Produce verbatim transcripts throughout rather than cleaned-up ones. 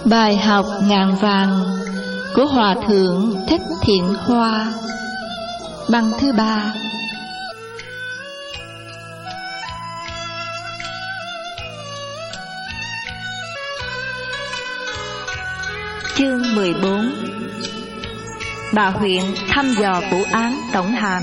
Bài học ngàn vàng của Hòa Thượng Thích Thiện Hoa. Băng thứ ba. Chương mười bốn. Bà huyện thăm dò vụ án tổng hàm.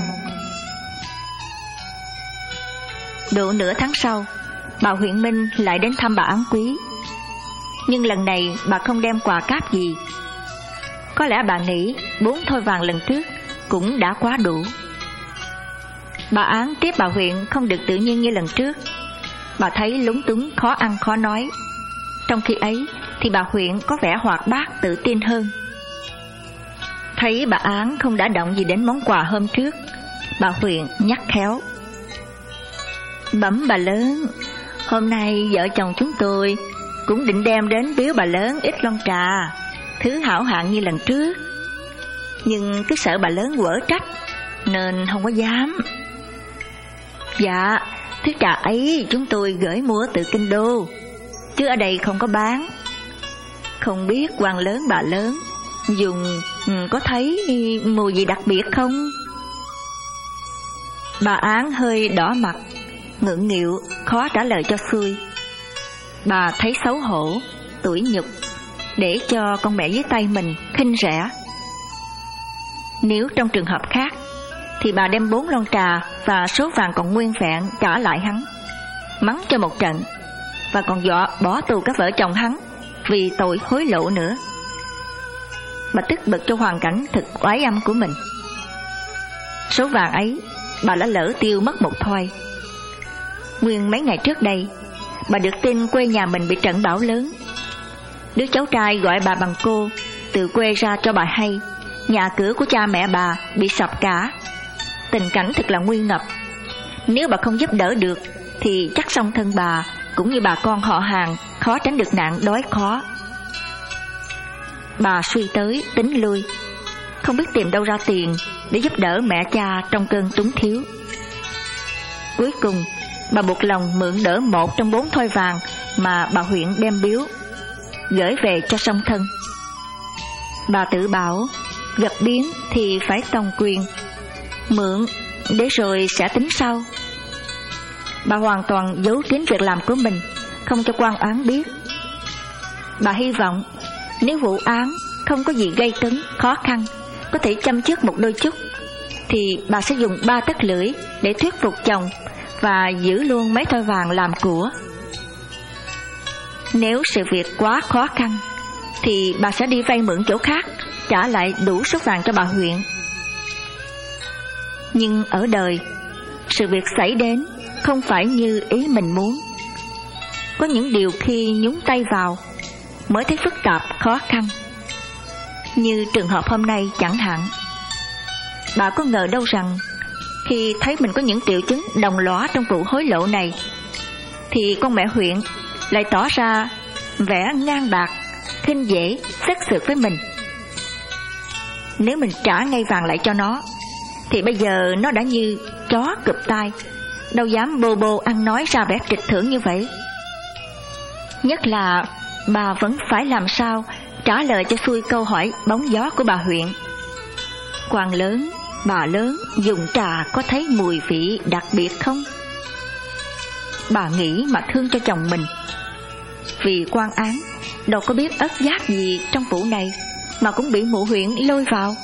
Độ nửa tháng sau, bà huyện Minh lại đến thăm bà Án Quý. Nhưng lần này bà không đem quà cáp gì. Có lẽ bà nghĩ bốn thoi vàng lần trước cũng đã quá đủ. Bà Án tiếp bà huyện không được tự nhiên như lần trước. Bà thấy lúng túng, khó ăn khó nói. Trong khi ấy thì bà huyện có vẻ hoạt bát, tự tin hơn. Thấy bà Án không đã động gì đến món quà hôm trước, bà huyện nhắc khéo: "Bẩm bà lớn, hôm nay vợ chồng chúng tôi cũng định đem đến biếu bà lớn ít lon trà, thứ hảo hạng như lần trước. Nhưng cứ sợ bà lớn quở trách nên không có dám." "Dạ, thứ trà ấy chúng tôi gửi mua từ kinh đô, chứ ở đây không có bán. Không biết quan lớn bà lớn dùng có thấy mùi gì đặc biệt không?" Bà Án hơi đỏ mặt, ngượng nghịu, khó trả lời cho xuôi. Bà thấy xấu hổ, tủi nhục, để cho con mẹ dưới tay mình khinh rẻ. Nếu trong trường hợp khác thì bà đem bốn lon trà và số vàng còn nguyên vẹn trả lại hắn, mắng cho một trận, và còn dọa bỏ tù các vợ chồng hắn vì tội hối lộ nữa. Bà tức bực cho hoàn cảnh thực oái âm của mình. Số vàng ấy bà đã lỡ tiêu mất một thoi. Nguyên mấy ngày trước đây, bà được tin quê nhà mình bị trận bão lớn. Đứa cháu trai gọi bà bằng cô từ quê ra cho bà hay nhà cửa của cha mẹ bà bị sập cả. Tình cảnh thật là nguy ngập. Nếu bà không giúp đỡ được thì chắc song thân bà cũng như bà con họ hàng khó tránh được nạn đói khó. Bà suy tới tính lui, không biết tìm đâu ra tiền để giúp đỡ mẹ cha trong cơn túng thiếu. Cuối cùng bà buộc lòng mượn đỡ một trong bốn thoi vàng mà bà huyện đem biếu, gửi về cho song thân. Bà tự bảo gặp biến thì phải tòng quyền, mượn để rồi sẽ tính sau. Bà hoàn toàn giấu kín việc làm của mình, không cho quan án biết. Bà hy vọng nếu vụ án không có gì gây cấn, khó khăn, có thể châm chước một đôi chút, thì bà sẽ dùng ba tấc lưỡi để thuyết phục chồng và giữ luôn mấy thoi vàng làm của. Nếu sự việc quá khó khăn thì bà sẽ đi vay mượn chỗ khác, trả lại đủ số vàng cho bà huyện. Nhưng ở đời, sự việc xảy đến không phải như ý mình muốn. Có những điều khi nhúng tay vào mới thấy phức tạp, khó khăn. Như trường hợp hôm nay chẳng hạn. Bà có ngờ đâu rằng khi thấy mình có những triệu chứng đồng lõa trong vụ hối lộ này, thì con mẹ huyện lại tỏ ra vẻ ngang bạc, khinh dễ, xét sượt với mình. Nếu mình trả ngay vàng lại cho nó, thì bây giờ nó đã như chó cụp tai, đâu dám bô bô ăn nói ra vẻ trịch thưởng như vậy. Nhất là bà vẫn phải làm sao trả lời cho xuôi câu hỏi bóng gió của bà huyện: "Quan lớn, bà lớn dùng trà có thấy mùi vị đặc biệt không?" Bà nghĩ mà thương cho chồng mình. Vì quan án đâu có biết ất giác gì trong vụ này mà cũng bị mụ huyện lôi vào.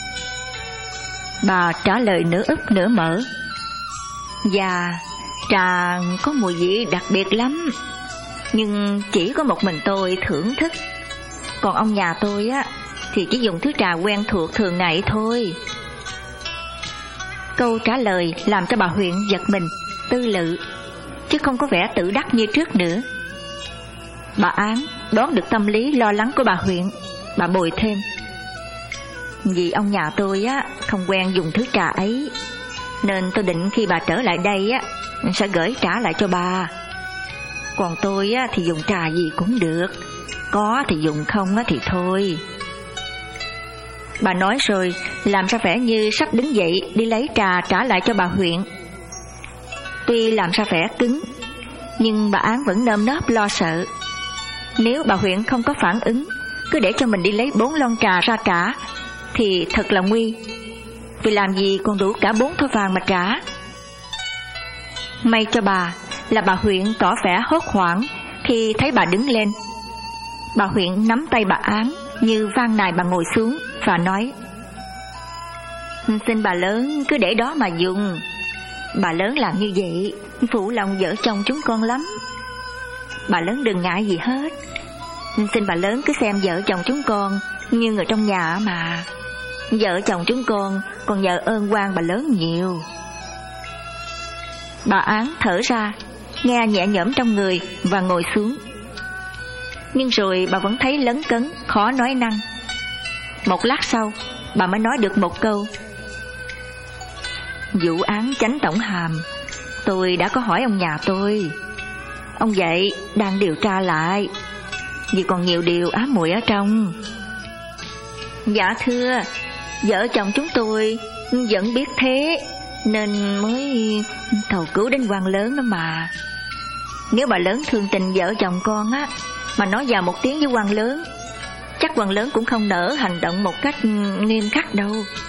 Bà trả lời nửa úp nửa mở: "Dạ, trà có mùi vị đặc biệt lắm, nhưng chỉ có một mình tôi thưởng thức. Còn ông nhà tôi á thì chỉ dùng thứ trà quen thuộc thường ngày thôi." Câu trả lời làm cho bà huyện giật mình, tư lự, chứ không có vẻ tự đắc như trước nữa. Bà Án đoán được tâm lý lo lắng của bà huyện. Bà bồi thêm: "Vì ông nhà tôi á không quen dùng thứ trà ấy, nên tôi định khi bà trở lại đây á sẽ gửi trả lại cho bà. Còn tôi á thì dùng trà gì cũng được, có thì dùng, không á thì thôi." Bà nói rồi làm ra vẻ như sắp đứng dậy đi lấy trà trả lại cho bà huyện. Tuy làm ra vẻ cứng, nhưng bà Án vẫn nơm nớp lo sợ. Nếu bà huyện không có phản ứng cứ để cho mình đi lấy bốn lon trà ra trả thì thật là nguy, vì làm gì còn đủ cả bốn thỏi vàng mà trả. May cho bà là bà Huyện tỏ vẻ hốt hoảng khi thấy bà đứng lên. Bà Huyện nắm tay bà Án như van nài bà ngồi xuống và nói: "Xin bà lớn cứ để đó mà dùng. Bà lớn làm như vậy phụ lòng vợ chồng chúng con lắm. Bà lớn đừng ngại gì hết. Xin bà lớn cứ xem vợ chồng chúng con như người trong nhà mà. Vợ chồng chúng con còn nhờ ơn quan bà lớn nhiều." Bà Án thở ra, nghe nhẹ nhõm trong người và ngồi xuống. Nhưng rồi bà vẫn thấy lấn cấn, khó nói năng. Một lát sau, bà mới nói được một câu: "Vụ án chánh tổng hàm, tôi đã có hỏi ông nhà tôi. Ông vậy đang điều tra lại, vì còn nhiều điều ám muội ở trong." "Dạ thưa, vợ chồng chúng tôi vẫn biết thế, nên mới cầu cứu đến quan lớn đó mà. Nếu bà lớn thương tình vợ chồng con á, mà nói vào một tiếng với quan lớn, chắc quan lớn cũng không nỡ hành động một cách nghiêm khắc đâu."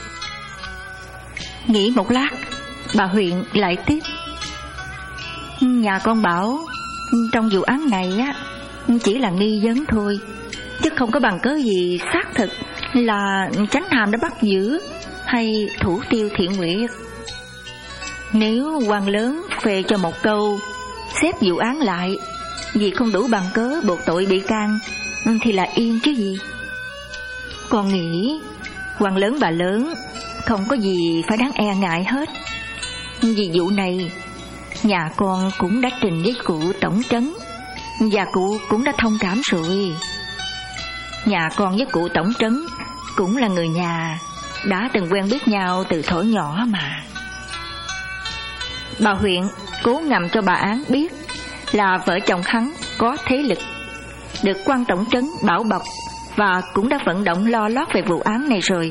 Nghĩ một lát, bà Huyện lại tiếp: "Nhà con bảo trong vụ án này á chỉ là nghi vấn thôi, chứ không có bằng cớ gì xác thực là chánh hàm đã bắt giữ hay thủ tiêu Thiện Nguyệt. Nếu quan lớn phê cho một câu xếp vụ án lại vì không đủ bằng cớ buộc tội bị can thì là yên chứ gì. Con nghĩ quan lớn bà lớn không có gì phải đáng e ngại hết. Vì vụ này nhà con cũng đã trình với cụ tổng trấn, và cụ cũng đã thông cảm rồi. Nhà con với cụ tổng trấn cũng là người nhà, đã từng quen biết nhau từ thuở nhỏ mà." Bà Huyện cố ngầm cho bà Án biết là vợ chồng hắn có thế lực, được quan tổng trấn bảo bọc, và cũng đã vận động lo lót về vụ án này rồi.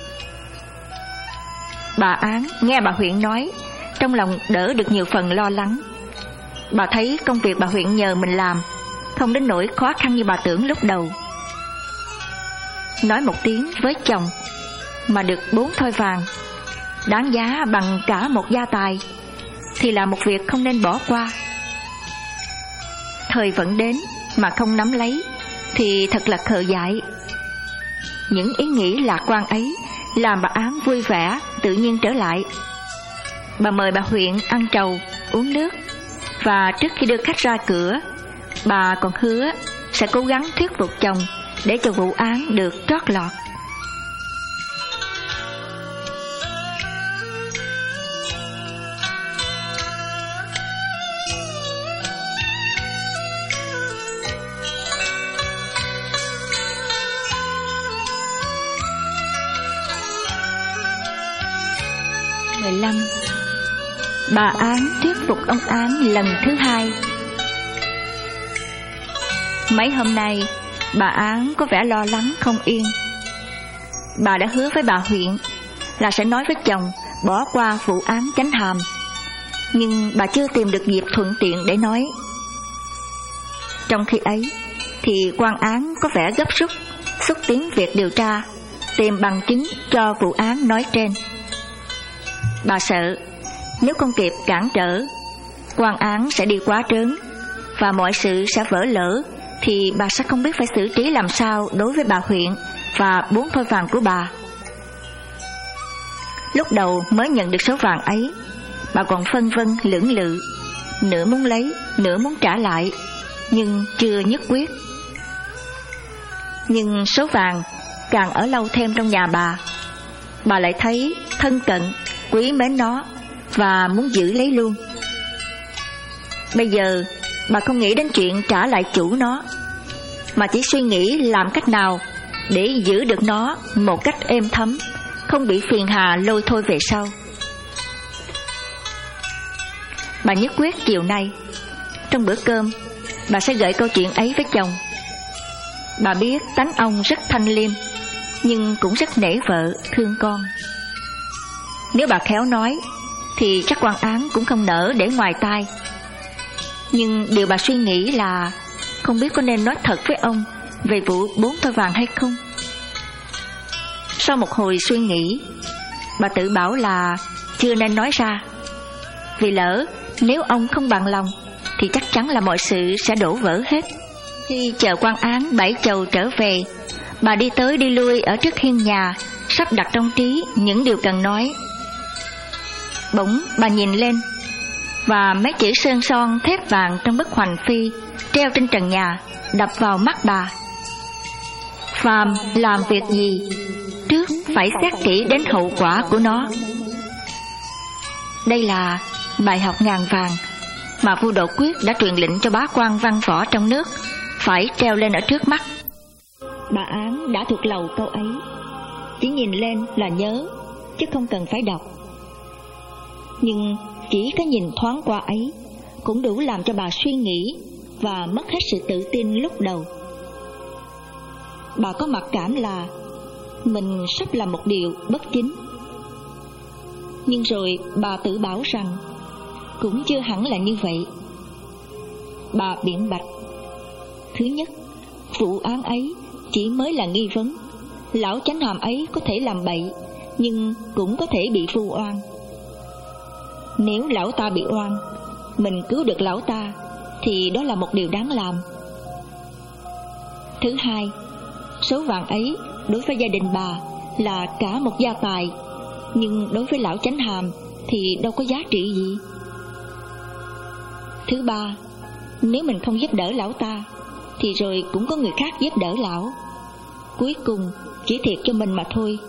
Bà Án nghe bà Huyện nói, trong lòng đỡ được nhiều phần lo lắng. Bà thấy công việc bà Huyện nhờ mình làm không đến nỗi khó khăn như bà tưởng lúc đầu. Nói một tiếng với chồng mà được bốn thỏi vàng, đáng giá bằng cả một gia tài, thì là một việc không nên bỏ qua. Thời vận đến mà không nắm lấy thì thật là khờ dại. Những ý nghĩ lạc quan ấy làm bà Án vui vẻ, tự nhiên trở lại. Bà mời bà Huyện ăn trầu, uống nước, và trước khi đưa khách ra cửa, bà còn hứa sẽ cố gắng thuyết phục chồng để cho vụ án được trót lọt. mười lăm. Bà Án thuyết phục ông Án lần thứ hai. Mấy hôm nay bà Án có vẻ lo lắng không yên. Bà đã hứa với bà Huyện là sẽ nói với chồng bỏ qua vụ án chánh hàm, nhưng bà chưa tìm được dịp thuận tiện để nói. Trong khi ấy thì quan án có vẻ gấp rút xúc tiến việc điều tra, tìm bằng chứng cho vụ án nói trên. Bà sợ nếu không kịp cản trở, quan án sẽ đi quá trớn và mọi sự sẽ vỡ lỡ, thì bà sẽ không biết phải xử trí làm sao đối với bà Huyện và bốn thỏi vàng của bà. Lúc đầu mới nhận được số vàng ấy, bà còn phân vân lưỡng lự, nửa muốn lấy, nửa muốn trả lại, nhưng chưa nhất quyết. Nhưng số vàng càng ở lâu thêm trong nhà bà, bà lại thấy thân cận, quý mến nó và muốn giữ lấy luôn. Bây giờ bà không nghĩ đến chuyện trả lại chủ nó, mà chỉ suy nghĩ làm cách nào để giữ được nó một cách êm thấm, không bị phiền hà lôi thôi về sau. Bà nhất quyết chiều nay trong bữa cơm bà sẽ gợi câu chuyện ấy với chồng. Bà biết tánh ông rất thanh liêm, nhưng cũng rất nể vợ, thương con. Nếu bà khéo nói thì chắc quan án cũng không nỡ để ngoài tai. Nhưng điều bà suy nghĩ là không biết có nên nói thật với ông về vụ bốn toi vàng hay không? Sau một hồi suy nghĩ, bà tự bảo là chưa nên nói ra, vì lỡ nếu ông không bằng lòng thì chắc chắn là mọi sự sẽ đổ vỡ hết. Khi chờ quan án bảy chầu trở về, bà đi tới đi lui ở trước hiên nhà, sắp đặt trong trí những điều cần nói. Bỗng bà nhìn lên, và mấy chữ sơn son thép vàng trong bức hoành phi treo trên trần nhà đập vào mắt bà. Phàm làm việc gì, trước phải xét kỹ đến hậu quả của nó. Đây là bài học ngàn vàng mà vua Đỗ Quyết đã truyền lệnh cho bá quan văn võ trong nước phải treo lên ở trước mắt. Bà Án đã thuộc lầu câu ấy, chỉ nhìn lên là nhớ, chứ không cần phải đọc. Nhưng chỉ cái nhìn thoáng qua ấy cũng đủ làm cho bà suy nghĩ và mất hết sự tự tin lúc đầu. Bà có mặc cảm là mình sắp làm một điều bất chính. Nhưng rồi bà tự bảo rằng cũng chưa hẳn là như vậy. Bà biện bạch: thứ nhất, vụ án ấy chỉ mới là nghi vấn. Lão chánh hàm ấy có thể làm bậy, nhưng cũng có thể bị vu oan. Nếu lão ta bị oan, mình cứu được lão ta thì đó là một điều đáng làm. Thứ hai, số vàng ấy đối với gia đình bà là cả một gia tài, nhưng đối với lão chánh hàm thì đâu có giá trị gì. Thứ ba, nếu mình không giúp đỡ lão ta thì rồi cũng có người khác giúp đỡ lão, cuối cùng chỉ thiệt cho mình mà thôi.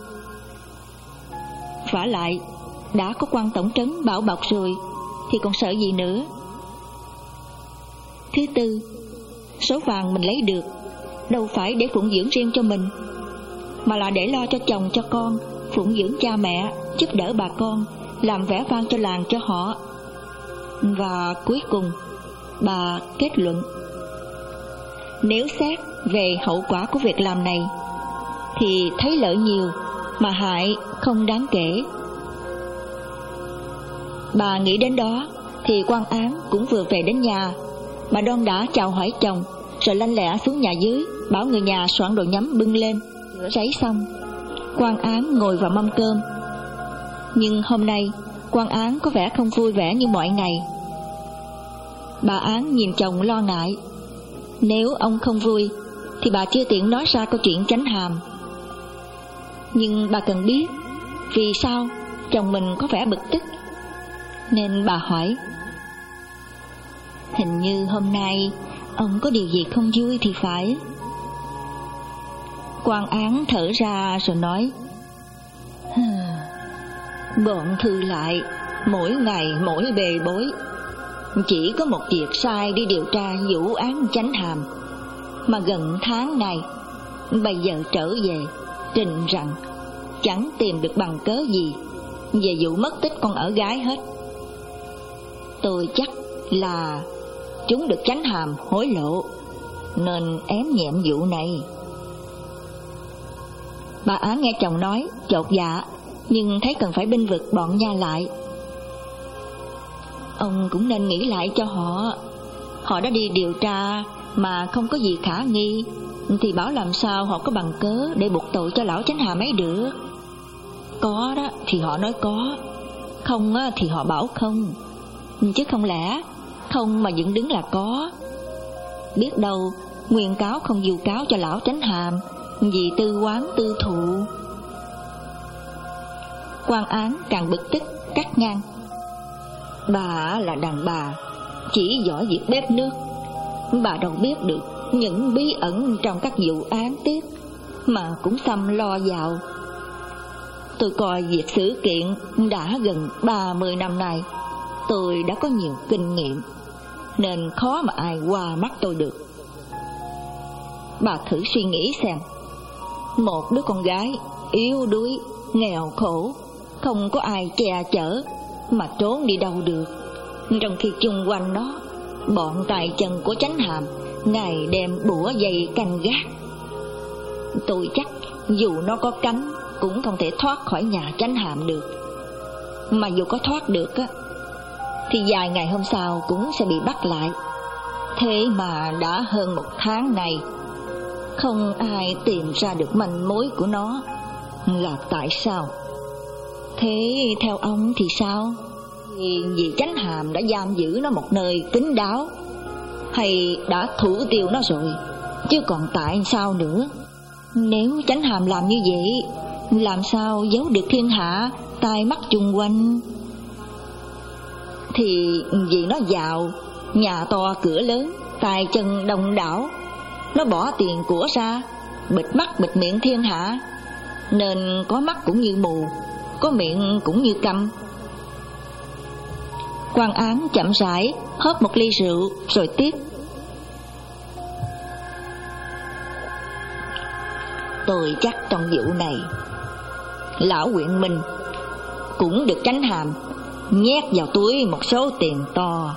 Vả lại, đã có quan tổng trấn bảo bọc rồi thì còn sợ gì nữa. Thứ tư, số vàng mình lấy được đâu phải để phụng dưỡng riêng cho mình, mà là để lo cho chồng cho con, phụng dưỡng cha mẹ, giúp đỡ bà con, làm vẻ vang cho làng cho họ. Và cuối cùng bà kết luận: nếu xét về hậu quả của việc làm này thì thấy lợi nhiều mà hại không đáng kể. Bà nghĩ đến đó thì quan án cũng vừa về đến nhà. Bà đon đã chào hỏi chồng, rồi lanh lẹ xuống nhà dưới, bảo người nhà soạn đồ nhắm bưng lên. Rửa ráy xong, quan án ngồi vào mâm cơm. Nhưng hôm nay quan án có vẻ không vui vẻ như mọi ngày. Bà Án nhìn chồng lo ngại. Nếu ông không vui thì bà chưa tiện nói ra câu chuyện chánh hàm. Nhưng bà cần biết vì sao chồng mình có vẻ bực tức, nên bà hỏi: hình như hôm nay ông có điều gì không vui thì phải. Quan án thở ra rồi nói: bọn Thư lại mỗi ngày mỗi bề bối, chỉ có một việc sai đi điều tra vụ án chánh hàm, mà gần tháng này bây giờ trở về trình rằng chẳng tìm được bằng cớ gì về vụ mất tích con ở gái hết. Tôi chắc là chúng được chánh hàm hối lộ nên ém nhẹm vụ này. Bà Án nghe chồng nói chột dạ, nhưng thấy cần phải bênh vực bọn nha lại. Ông cũng nên nghĩ lại cho họ. Họ đã đi điều tra mà không có gì khả nghi, thì bảo làm sao họ có bằng cớ để buộc tội cho lão chánh hàm ấy được. Có đó thì họ nói có, không thì họ bảo không, chứ không lẽ không mà dựng đứng là có. Biết đâu nguyên cáo không dù cáo cho lão chánh hàm vì tư oán tư thụ. Quan án càng bực tức cắt ngang: bà là đàn bà chỉ giỏi việc bếp nước, bà đâu biết được những bí ẩn trong các vụ án tiếp mà cũng xăm lo vào. Tôi coi việc xử kiện đã gần ba mươi năm nay, tôi đã có nhiều kinh nghiệm, nên khó mà ai qua mắt tôi được. Bà thử suy nghĩ xem, một đứa con gái yếu đuối, nghèo khổ, không có ai che chở mà trốn đi đâu được, trong khi chung quanh đó bọn tay chân của chánh hàm ngày đêm bủa dây canh gác. Tôi chắc dù nó có cánh cũng không thể thoát khỏi nhà chánh hàm được. Mà dù có thoát được á, thì vài ngày hôm sau cũng sẽ bị bắt lại. Thế mà đã hơn một tháng này không ai tìm ra được manh mối của nó là tại sao? Thế theo ông thì sao? Vì Chánh Hàm đã giam giữ nó một nơi kín đáo, hay đã thủ tiêu nó rồi, chứ còn tại sao nữa? Nếu Chánh Hàm làm như vậy, làm sao giấu được thiên hạ tai mắt chung quanh? Thì vì nó giàu, nhà to cửa lớn, tài chân đông đảo, nó bỏ tiền của ra, bịt mắt bịt miệng thiên hạ, nên có mắt cũng như mù, có miệng cũng như câm. Quan Án chậm rãi hớp một ly rượu rồi tiếp: tôi chắc trong vụ này, lão Quyện Minh cũng được Chánh Hàm nhét vào túi một số tiền to.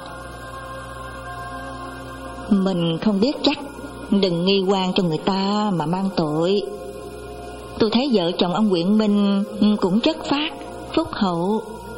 Mình không biết chắc, đừng nghi oan cho người ta mà mang tội. Tôi thấy vợ chồng ông Quyện Minh cũng chất phác, phúc hậu.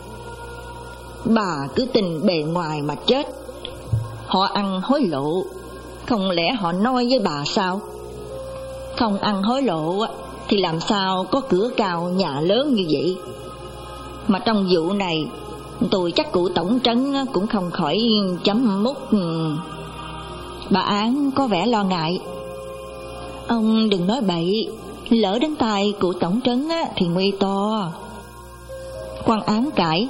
Bà cứ tin bề ngoài mà chết. Họ ăn hối lộ, không lẽ họ nói với bà sao? Không ăn hối lộ thì làm sao có cửa cao nhà lớn như vậy? Mà trong vụ này, tôi chắc cụ tổng trấn cũng không khỏi chấm mút. Bà Án có vẻ lo ngại: ông đừng nói bậy, lỡ đến tai cụ tổng trấn thì nguy to. Quan Án cãi: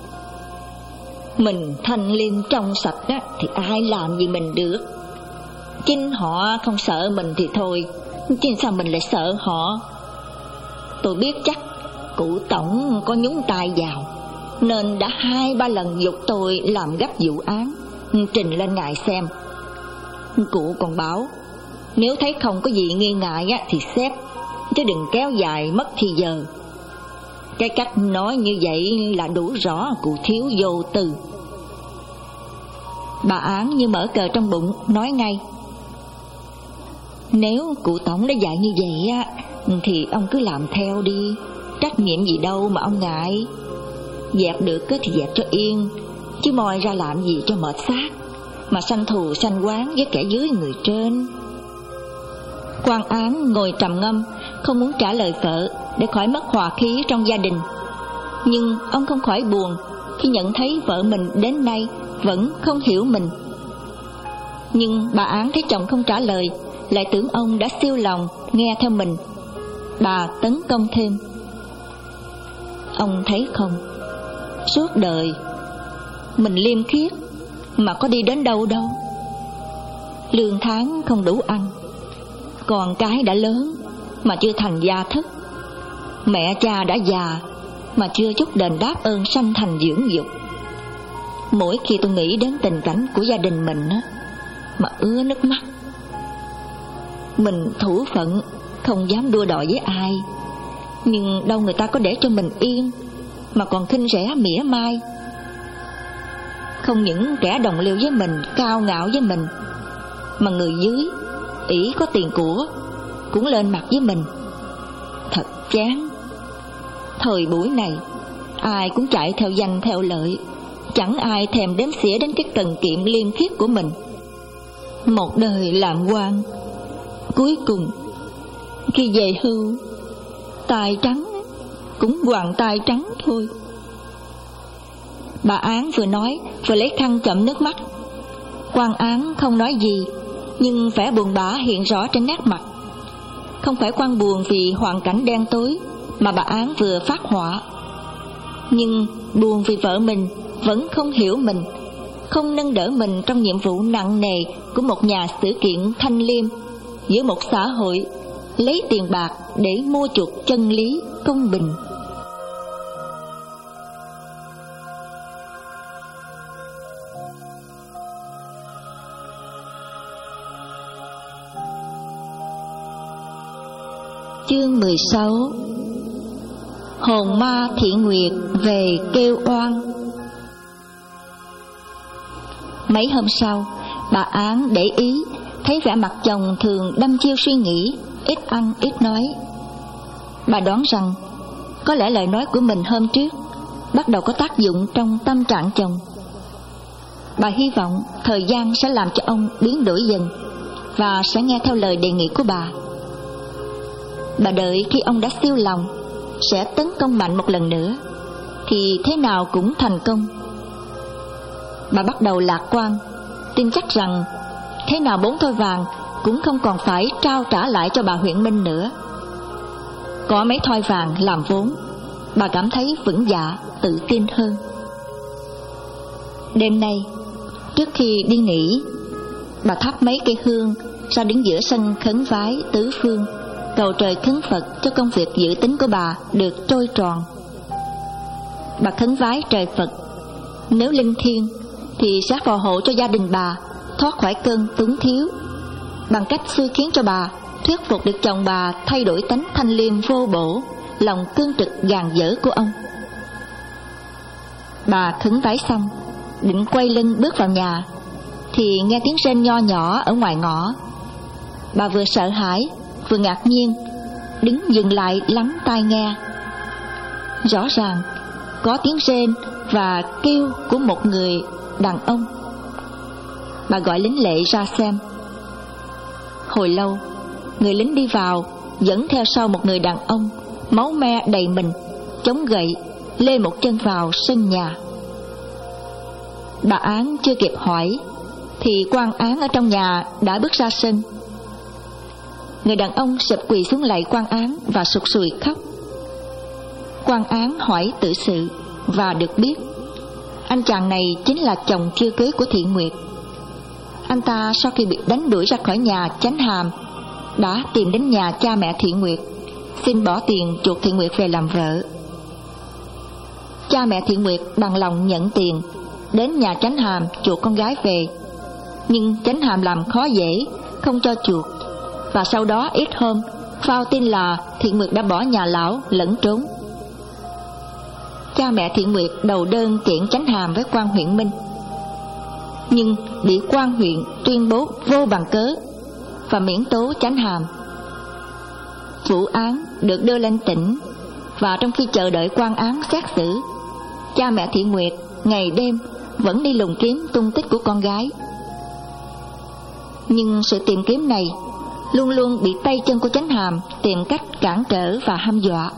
mình thanh liêm trong sạch thì ai làm gì mình được? Chính họ không sợ mình thì thôi, chứ sao mình lại sợ họ? Tôi biết chắc cụ tổng có nhúng tay vào, nên đã hai ba lần giục tôi làm gấp vụ án, trình lên ngài xem. Cụ còn bảo nếu thấy không có gì nghi ngại thì xét, chứ đừng kéo dài mất thì giờ. Cái cách nói như vậy là đủ rõ cụ thiếu vô tư. Bà Án như mở cờ trong bụng, nói ngay: nếu cụ tổng đã dạy như vậy á, thì ông cứ làm theo đi, trách nhiệm gì đâu mà ông ngại. Dẹp được thì dẹp cho yên, chứ moi ra làm gì cho mệt xác, mà sanh thù sanh oán với kẻ dưới người trên. Quan Án ngồi trầm ngâm, không muốn trả lời vợ để khỏi mất hòa khí trong gia đình. Nhưng ông không khỏi buồn khi nhận thấy vợ mình đến nay vẫn không hiểu mình. Nhưng bà Án thấy chồng không trả lời, lại tưởng ông đã siêu lòng nghe theo mình. Bà tấn công thêm: ông thấy không, suốt đời mình liêm khiết mà có đi đến đâu đâu. Lương tháng không đủ ăn, còn cái đã lớn mà chưa thành gia thức. Mẹ cha đã già mà chưa chút đền đáp ơn sanh thành dưỡng dục. Mỗi khi tôi nghĩ đến tình cảnh của gia đình mình á, mà ứa nước mắt. Mình thủ phận, không dám đua đòi với ai, nhưng đâu người ta có để cho mình yên, mà còn khinh rẻ mỉa mai. Không những kẻ đồng liêu với mình cao ngạo với mình, mà người dưới ỷ có tiền của cũng lên mặt với mình. Thật chán. Thời buổi này ai cũng chạy theo danh theo lợi, chẳng ai thèm đếm xỉa đến cái cần kiệm liêm khiết của mình. Một đời làm quan, cuối cùng khi về hưu, tài trắng cũng hoàn tài trắng thôi. Bà Án vừa nói vừa lấy khăn chậm nước mắt. Quan Án không nói gì, nhưng vẻ buồn bã hiện rõ trên nét mặt. Không phải quan buồn vì hoàn cảnh đen tối mà bà Án vừa phát họa, nhưng buồn vì vợ mình vẫn không hiểu mình, không nâng đỡ mình trong nhiệm vụ nặng nề của một nhà sử kiện thanh liêm giữa một xã hội lấy tiền bạc để mua chuộc chân lý công bình. Chương mười sáu. Hồn ma Thiện Nguyệt về kêu oan. Mấy hôm sau, bà Án để ý thấy vẻ mặt chồng thường đăm chiêu suy nghĩ, ít ăn ít nói. Bà đoán rằng có lẽ lời nói của mình hôm trước bắt đầu có tác dụng trong tâm trạng chồng. Bà hy vọng thời gian sẽ làm cho ông biến đổi dần, và sẽ nghe theo lời đề nghị của bà. Bà đợi khi ông đã siêu lòng, sẽ tấn công mạnh một lần nữa, thì thế nào cũng thành công. Bà bắt đầu lạc quan, tin chắc rằng thế nào bốn thoi vàng cũng không còn phải trao trả lại cho bà Huyện Minh nữa. Có mấy thoi vàng làm vốn, bà cảm thấy vững dạ, tự tin hơn. Đêm nay, trước khi đi nghỉ, bà thắp mấy cây hương ra đứng giữa sân khấn vái tứ phương, cầu trời khấn Phật cho công việc dự tính của bà được trôi tròn. Bà khấn vái trời Phật, nếu linh thiêng thì sẽ phò hộ cho gia đình bà thoát khỏi cơn túng thiếu, bằng cách xui khiến cho bà thuyết phục được chồng bà thay đổi tánh thanh liêm vô bổ, lòng cương trực gàn dở của ông. Bà khấn vái xong, định quay lưng bước vào nhà, thì nghe tiếng rên nho nhỏ ở ngoài ngõ. Bà vừa sợ hãi vừa ngạc nhiên, đứng dừng lại lắng tai nghe. Rõ ràng có tiếng rên và kêu của một người đàn ông. Bà gọi lính lệ ra xem. Hồi lâu, người lính đi vào, dẫn theo sau một người đàn ông, máu me đầy mình, chống gậy, lê một chân vào sân nhà. Bà Án chưa kịp hỏi, thì quan Án ở trong nhà đã bước ra sân. Người đàn ông sụp quỳ xuống lạy quan Án và sụt sùi khóc. Quan Án hỏi tự sự và được biết anh chàng này chính là chồng chưa cưới của Thị Nguyệt. Anh ta sau khi bị đánh đuổi ra khỏi nhà Chánh Hàm, đã tìm đến nhà cha mẹ Thị Nguyệt, xin bỏ tiền chuộc Thị Nguyệt về làm vợ. Cha mẹ Thị Nguyệt bằng lòng nhận tiền, đến nhà Chánh Hàm chuộc con gái về. Nhưng Chánh Hàm làm khó dễ, không cho chuộc, và sau đó ít hôm phao tin là Thị Nguyệt đã bỏ nhà lão lẫn trốn. Cha mẹ Thị Nguyệt đầu đơn kiện Chánh Hàm với quan huyện Minh, nhưng bị quan huyện tuyên bố vô bằng cớ và miễn tố Chánh Hàm. Vụ án được đưa lên tỉnh, và trong khi chờ đợi quan án xét xử, cha mẹ Thị Nguyệt ngày đêm vẫn đi lùng kiếm tung tích của con gái. Nhưng sự tìm kiếm này luôn luôn bị tay chân của Chánh Hàm tìm cách cản trở và hăm dọa.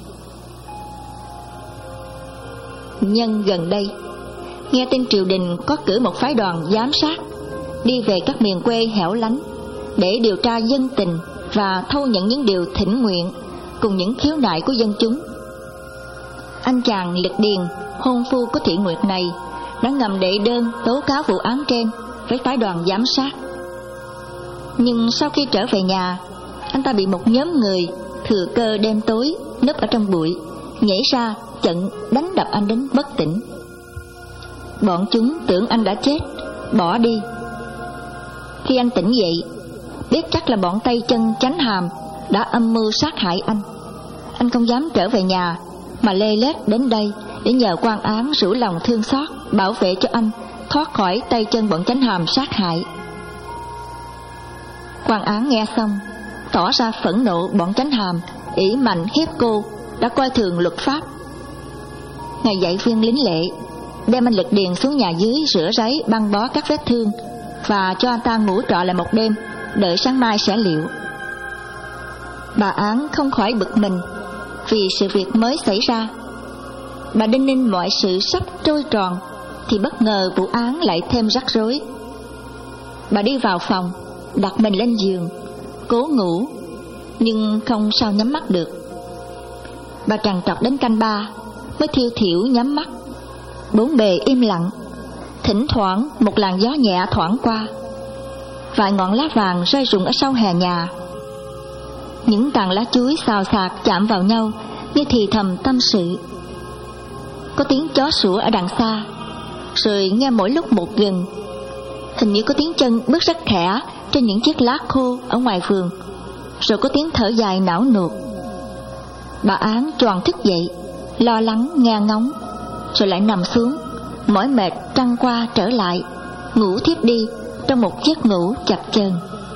Nhân gần đây, nghe tin triều đình có cử một phái đoàn giám sát đi về các miền quê hẻo lánh để điều tra dân tình và thâu nhận những điều thỉnh nguyện cùng những khiếu nại của dân chúng. Anh chàng Lực Điền, hôn phu của Thị Nguyệt này, đã ngầm đệ đơn tố cáo vụ án trên với phái đoàn giám sát. Nhưng sau khi trở về nhà, anh ta bị một nhóm người thừa cơ đêm tối núp ở trong bụi nhảy ra chặn đánh đập anh đến bất tỉnh. Bọn chúng tưởng anh đã chết, bỏ đi. Khi anh tỉnh dậy, biết chắc là bọn tay chân Chánh Hàm đã âm mưu sát hại anh. Anh không dám trở về nhà, mà lê lết đến đây để nhờ quan án rủ lòng thương xót bảo vệ cho anh thoát khỏi tay chân bọn Chánh Hàm sát hại. Quan án nghe xong, tỏ ra phẫn nộ bọn Chánh Hàm ỷ mạnh hiếp cô, đã coi thường luật pháp. Ngài dạy viên lính lệ đem anh Lực Điền xuống nhà dưới rửa ráy băng bó các vết thương và cho anh ta ngủ trọ lại một đêm, đợi sáng mai sẽ liệu. Bà Án không khỏi bực mình vì sự việc mới xảy ra. Bà đinh ninh mọi sự sắp trôi tròn thì bất ngờ vụ án lại thêm rắc rối. Bà đi vào phòng, đặt mình lên giường, cố ngủ, nhưng không sao nhắm mắt được. Bà trằn trọc đến canh ba mới thiêu thiểu nhắm mắt. Bốn bề im lặng, thỉnh thoảng một làn gió nhẹ thoảng qua. Vài ngọn lá vàng rơi rụng ở sau hè nhà. Những tàn lá chuối xào xạc chạm vào nhau như thì thầm tâm sự. Có tiếng chó sủa ở đằng xa, rồi nghe mỗi lúc một gần. Hình như có tiếng chân bước rất khẽ trên những chiếc lá khô ở ngoài vườn, rồi có tiếng thở dài não nuột. Bà Án choàng thức dậy, lo lắng nghe ngóng, rồi lại nằm xuống, mỏi mệt trăng qua trở lại, ngủ thiếp đi trong một giấc ngủ chập chờn.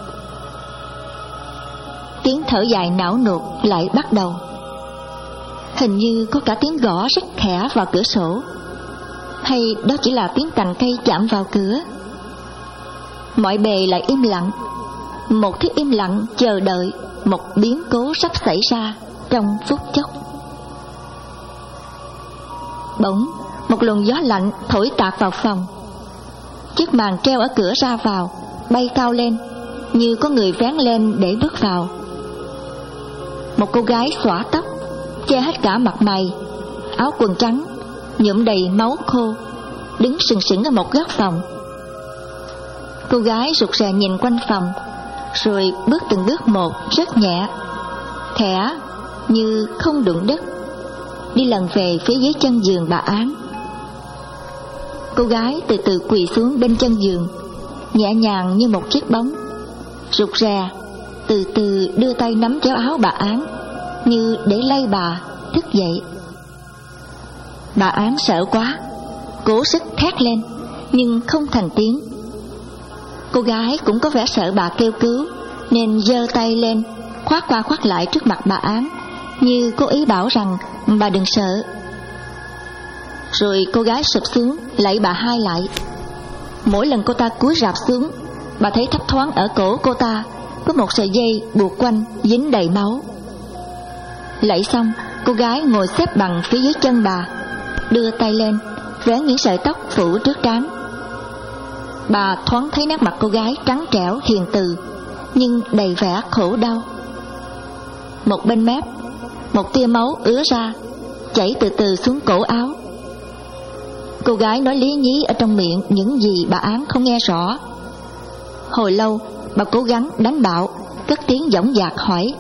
Tiếng thở dài não nuột lại bắt đầu. Hình như có cả tiếng gõ rất khẽ vào cửa sổ, hay đó chỉ là tiếng cành cây chạm vào cửa. Mọi bề lại im lặng, một thứ im lặng chờ đợi một biến cố sắp xảy ra trong phút chốc. Bỗng một luồng gió lạnh thổi tạt vào phòng. Chiếc màn treo ở cửa ra vào bay cao lên, như có người vén lên để bước vào. Một cô gái xõa tóc, che hết cả mặt mày, áo quần trắng nhuộm đầy máu khô, đứng sừng sững ở một góc phòng. Cô gái rụt rè nhìn quanh phòng, rồi bước từng bước một rất nhẹ, khẽ như không đụng đất, đi lần về phía dưới chân giường bà Án. Cô gái từ từ quỳ xuống bên chân giường, nhẹ nhàng như một chiếc bóng, rụt rè từ từ đưa tay nắm chéo áo bà Án, như để lay bà thức dậy. Bà Án sợ quá, cố sức thét lên nhưng không thành tiếng. Cô gái cũng có vẻ sợ bà kêu cứu, nên giơ tay lên khoát qua khoát lại trước mặt bà Án, như cố ý bảo rằng bà đừng sợ. Rồi cô gái sụp xuống lạy bà hai lại. Mỗi lần cô ta cúi rạp xuống, bà thấy thấp thoáng ở cổ cô ta có một sợi dây buộc quanh dính đầy máu. Lạy xong, cô gái ngồi xếp bằng phía dưới chân bà, đưa tay lên vén những sợi tóc phủ trước trán. Bà thoáng thấy nét mặt cô gái trắng trẻo hiền từ, nhưng đầy vẻ khổ đau. Một bên mép, một tia máu ứa ra, chảy từ từ xuống cổ áo. Cô gái nói lý nhí ở trong miệng những gì bà Án không nghe rõ. Hồi lâu bà cố gắng đánh bạo, cất tiếng dõng dạc hỏi: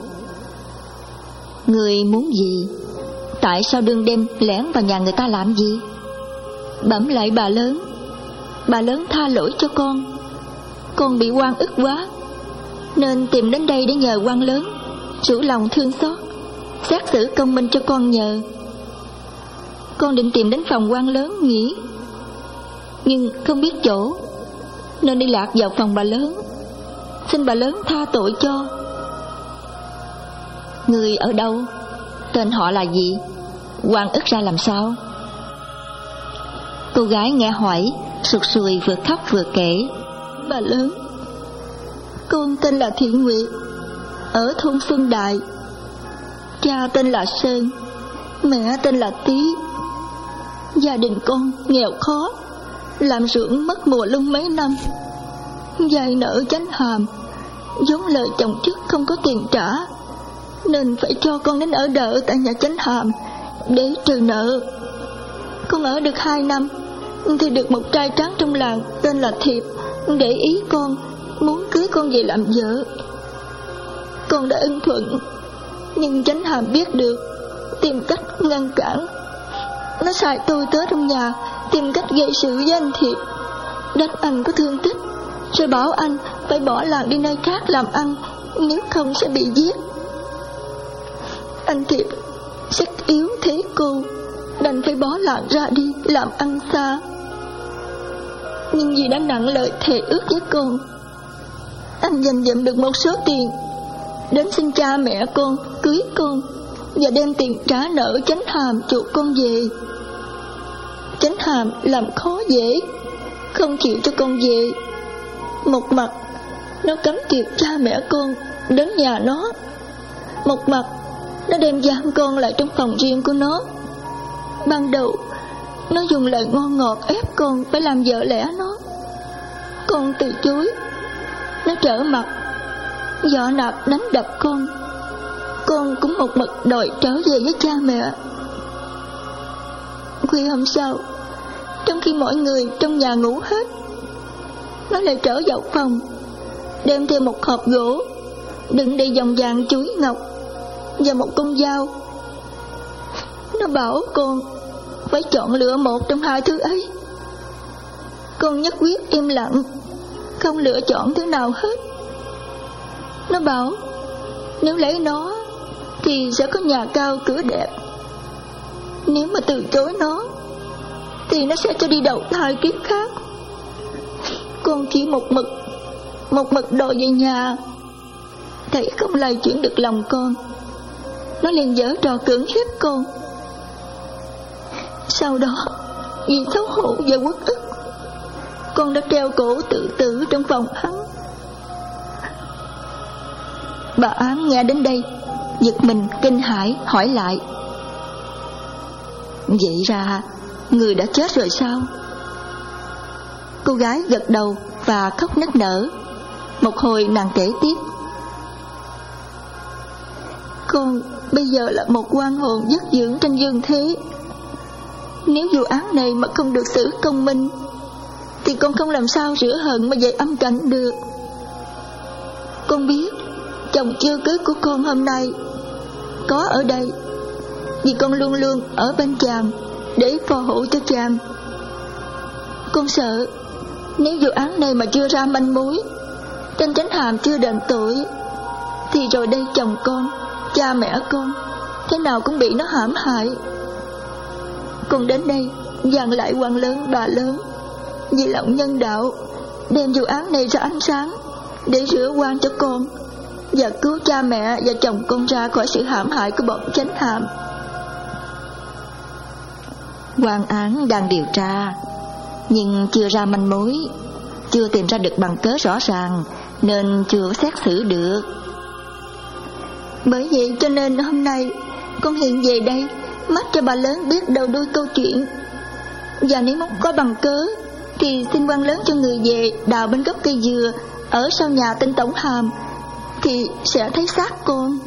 "Người muốn gì? Tại sao đêm đêm lẻn vào nhà người ta làm gì?" "Bẩm lại bà lớn, bà lớn tha lỗi cho con. Con bị oan ức quá, nên tìm đến đây để nhờ quan lớn rủ lòng thương xót, xét xử công minh cho con nhờ. Con định tìm đến phòng quan lớn nghỉ, nhưng không biết chỗ, nên đi lạc vào phòng bà lớn. Xin bà lớn tha tội cho." "Người ở đâu? Tên họ là gì? Oan ức ra làm sao?" Cô gái nghe hỏi, sụt sùi vừa khóc vừa kể: "Bà lớn, con tên là Thiện Nguyệt, ở thôn Xuân Đại. Cha tên là Sơn, mẹ tên là Tí. Gia đình con nghèo khó, làm ruộng mất mùa luôn mấy năm, vay nợ Chánh Hàm, vốn lời chồng trước không có tiền trả, nên phải cho con đến ở đợ tại nhà Chánh Hàm để trừ nợ. Con ở được hai năm thì được một trai tráng trong làng tên là Thiệp để ý con, muốn cưới con về làm vợ. Con đã ưng thuận, nhưng Chánh Hàm biết được, tìm cách ngăn cản. Nó sai tôi tới trong nhà tìm cách gây sự với anh Thiệp, đánh anh có thương tích, rồi bảo anh phải bỏ làng đi nơi khác làm ăn, nếu không sẽ bị giết. Anh Thiệp sức yếu thế cô, đành phải bỏ làng ra đi làm ăn xa. Nhưng vì đã nặng lời thề ước với con, anh dành dụm được một số tiền, đến xin cha mẹ con cưới con và đem tiền trả nợ Chánh Hàm chuộc con về. Chánh Hàm làm khó dễ, không chịu cho con về. Một mặt nó cấm tiệc cha mẹ con đến nhà nó, một mặt nó đem giam con lại trong phòng riêng của nó. Ban đầu nó dùng lời ngon ngọt ép con phải làm vợ lẽ nó. Con từ chối. Nó trở mặt, dọa nạt đánh đập con. Con cũng một mực đòi trở về với cha mẹ. Khuya hôm sau, trong khi mọi người trong nhà ngủ hết, nó lại trở vào phòng, đem theo một hộp gỗ đựng đầy vòng vàng chuối ngọc và một con dao. Nó bảo con phải chọn lựa một trong hai thứ ấy. Con nhất quyết im lặng, không lựa chọn thứ nào hết. Nó bảo nếu lấy nó thì sẽ có nhà cao cửa đẹp, nếu mà từ chối nó thì nó sẽ cho đi đầu thai kiếp khác. Con chỉ một mực Một mực đòi về nhà. Thầy không lay chuyển được lòng con, nó liền giở trò cưỡng hiếp con. Sau đó vì xấu hổ và uất ức, con đã treo cổ tự tử trong phòng hắn. Bà Án nghe đến đây giật mình kinh hãi hỏi lại: Vậy ra người đã chết rồi sao? Cô gái gật đầu và khóc nức nở. Một hồi nàng kể tiếp: Con bây giờ là một oan hồn giấc dưỡng trên dương thế. Nếu vụ án này mà không được xử công minh thì con không làm sao rửa hận mà về âm cảnh được. Con biết chồng chưa cưới của con hôm nay có ở đây, vì con luôn luôn ở bên chàng để phò hộ cho chàng. Con sợ nếu vụ án này mà chưa ra manh mối, tên Chánh Hàm chưa đền tội, thì rồi đây chồng con, cha mẹ con thế nào cũng bị nó hãm hại. Con đến đây dàn lại quan lớn bà lớn vì lòng nhân đạo, đem vụ án này ra ánh sáng để rửa oan cho con và cứu cha mẹ và chồng con ra khỏi sự hãm hại của bọn Chánh Hàm. Quan án đang điều tra nhưng chưa ra manh mối, chưa tìm ra được bằng cớ rõ ràng nên chưa xét xử được. Bởi vậy cho nên hôm nay con hiện về đây mách cho bà lớn biết đầu đuôi câu chuyện. Và nếu muốn có bằng cớ thì xin quan lớn cho người về đào bên gốc cây dừa ở sau nhà tên Tổng Hàm thì sẽ thấy xác con.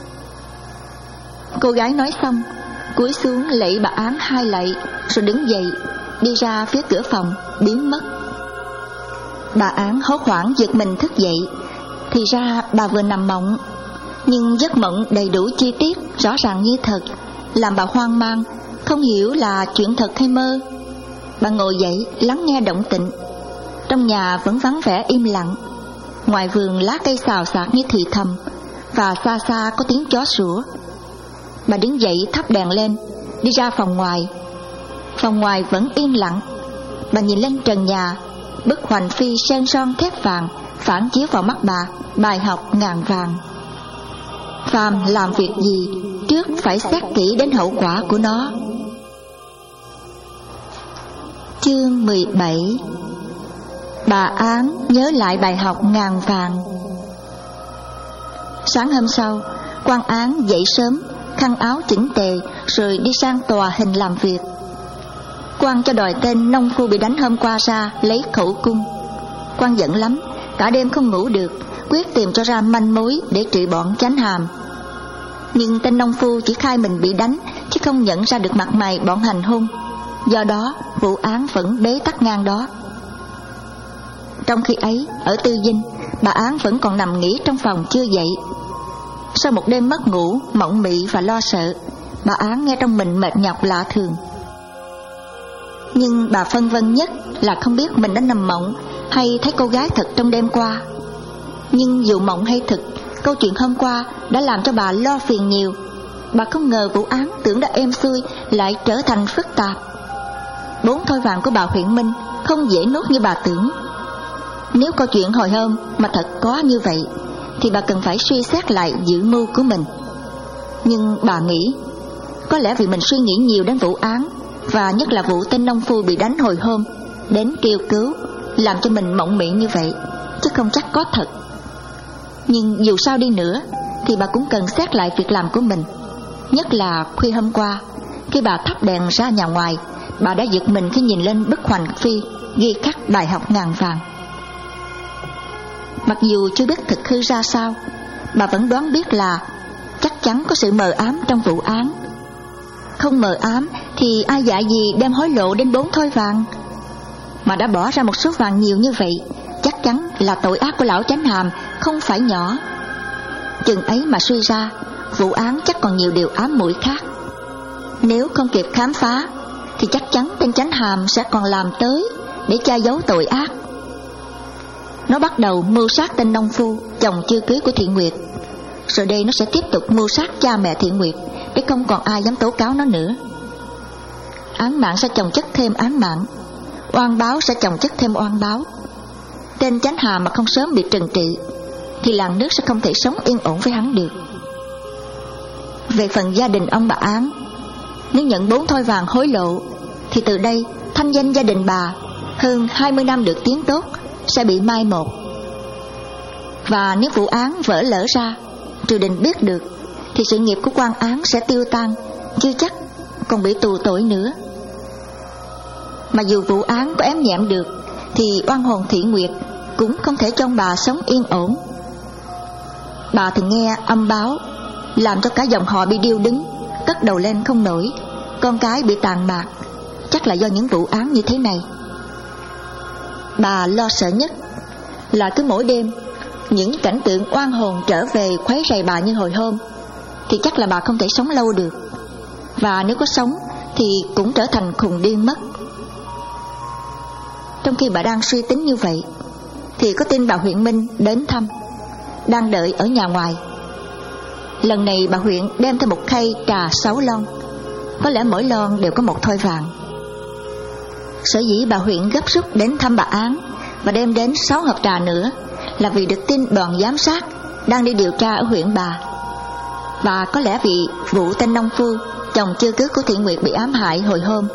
Cô gái nói xong cúi xuống lạy bà Án hai lạy, rồi đứng dậy đi ra phía cửa phòng biến mất. Bà Án hốt hoảng giật mình thức dậy. Thì ra bà vừa nằm mộng, nhưng giấc mộng đầy đủ chi tiết rõ ràng như thật, làm bà hoang mang, không hiểu là chuyện thật hay mơ. Bà ngồi dậy lắng nghe động tĩnh. Trong nhà vẫn vắng vẻ im lặng. Ngoài vườn lá cây xào xạc như thì thầm, và xa xa có tiếng chó sủa. Bà đứng dậy thắp đèn lên, đi ra phòng ngoài. Phòng ngoài vẫn yên lặng. Bà nhìn lên trần nhà, bức hoành phi sơn son thép vàng phản chiếu vào mắt bà bài học ngàn vàng. Phàm làm việc gì trước phải xét kỹ đến hậu quả của nó. Chương mười bảy. Bà Án nhớ lại bài học ngàn vàng. Sáng hôm sau, quan án dậy sớm, khăn áo chỉnh tề, rồi đi sang tòa hình làm việc. Quan cho đòi tên nông phu bị đánh hôm qua ra lấy khẩu cung. Quan giận lắm, cả đêm không ngủ được, quyết tìm cho ra manh mối để trị bọn Chánh Hàm. Nhưng tên nông phu chỉ khai mình bị đánh, chứ không nhận ra được mặt mày bọn hành hung. Do đó vụ án vẫn bế tắc ngang đó. Trong khi ấy, ở Tư Dinh, bà Án vẫn còn nằm nghỉ trong phòng chưa dậy. Sau một đêm mất ngủ, mộng mị và lo sợ, bà Án nghe trong mình mệt nhọc lạ thường. Nhưng bà phân vân nhất là không biết mình đã nằm mộng hay thấy cô gái thật trong đêm qua. Nhưng dù mộng hay thực, câu chuyện hôm qua đã làm cho bà lo phiền nhiều. Bà không ngờ vụ án tưởng đã êm xuôi lại trở thành phức tạp. Bốn thoi vàng của bà Huyện Minh không dễ nuốt như bà tưởng. Nếu câu chuyện hồi hôm mà thật có như vậy thì bà cần phải suy xét lại dự mưu của mình. Nhưng bà nghĩ có lẽ vì mình suy nghĩ nhiều đến vụ án, và nhất là vụ tên nông phu bị đánh hồi hôm đến kêu cứu, làm cho mình mộng mị như vậy, chứ không chắc có thật. Nhưng dù sao đi nữa thì bà cũng cần xét lại việc làm của mình. Nhất là khuya hôm qua, khi bà thắp đèn ra nhà ngoài, bà đã giật mình khi nhìn lên bức hoành phi ghi khắc bài học ngàn vàng. Mặc dù chưa biết thực hư ra sao, bà vẫn đoán biết là chắc chắn có sự mờ ám trong vụ án. Không mờ ám thì ai dạy gì đem hối lộ đến bốn thoi vàng. Mà đã bỏ ra một số vàng nhiều như vậy, chắc chắn là tội ác của lão Chánh Hàm không phải nhỏ. Chừng ấy mà suy ra, vụ án chắc còn nhiều điều ám muội khác. Nếu không kịp khám phá thì chắc chắn tên Chánh Hàm sẽ còn làm tới để che giấu tội ác. Nó bắt đầu mưu sát tên nông phu, chồng chưa cưới của Thiện Nguyệt. Rồi đây nó sẽ tiếp tục mưu sát cha mẹ Thiện Nguyệt, để không còn ai dám tố cáo nó nữa. Án mạng sẽ chồng chất thêm án mạng, oan báo sẽ chồng chất thêm oan báo. Tên Chánh Hàm mà không sớm bị trừng trị thì làng nước sẽ không thể sống yên ổn với hắn được. Về phần gia đình ông bà Án, nếu nhận bốn thoi vàng hối lộ thì từ đây thanh danh gia đình bà hơn hai mươi năm được tiếng tốt sẽ bị mai một. Và nếu vụ án vỡ lỡ ra triều đình biết được thì sự nghiệp của quan án sẽ tiêu tan, chưa chắc còn bị tù tội nữa. Mà dù vụ án có ém nhẹm được thì oan hồn Thị Nguyệt cũng không thể cho bà sống yên ổn. Bà thường nghe âm báo làm cho cả dòng họ bị điêu đứng, cất đầu lên không nổi, con cái bị tàn mạc, chắc là do những vụ án như thế này. Bà lo sợ nhất là cứ mỗi đêm những cảnh tượng oan hồn trở về khuấy rầy bà như hồi hôm, thì chắc là bà không thể sống lâu được, và nếu có sống thì cũng trở thành khùng điên mất. Trong khi bà đang suy tính như vậy thì có tin bà huyện Minh đến thăm, đang đợi ở nhà ngoài. Lần này bà huyện đem theo một khay trà sáu lon, có lẽ mỗi lon đều có một thoi vàng. Sở dĩ bà huyện gấp rút đến thăm bà Án và đem đến sáu hộp trà nữa là vì được tin đoàn giám sát đang đi điều tra ở huyện bà. Và có lẽ vì vụ tên nông phu chồng chưa cưới của Thị Nguyệt bị ám hại hồi hôm.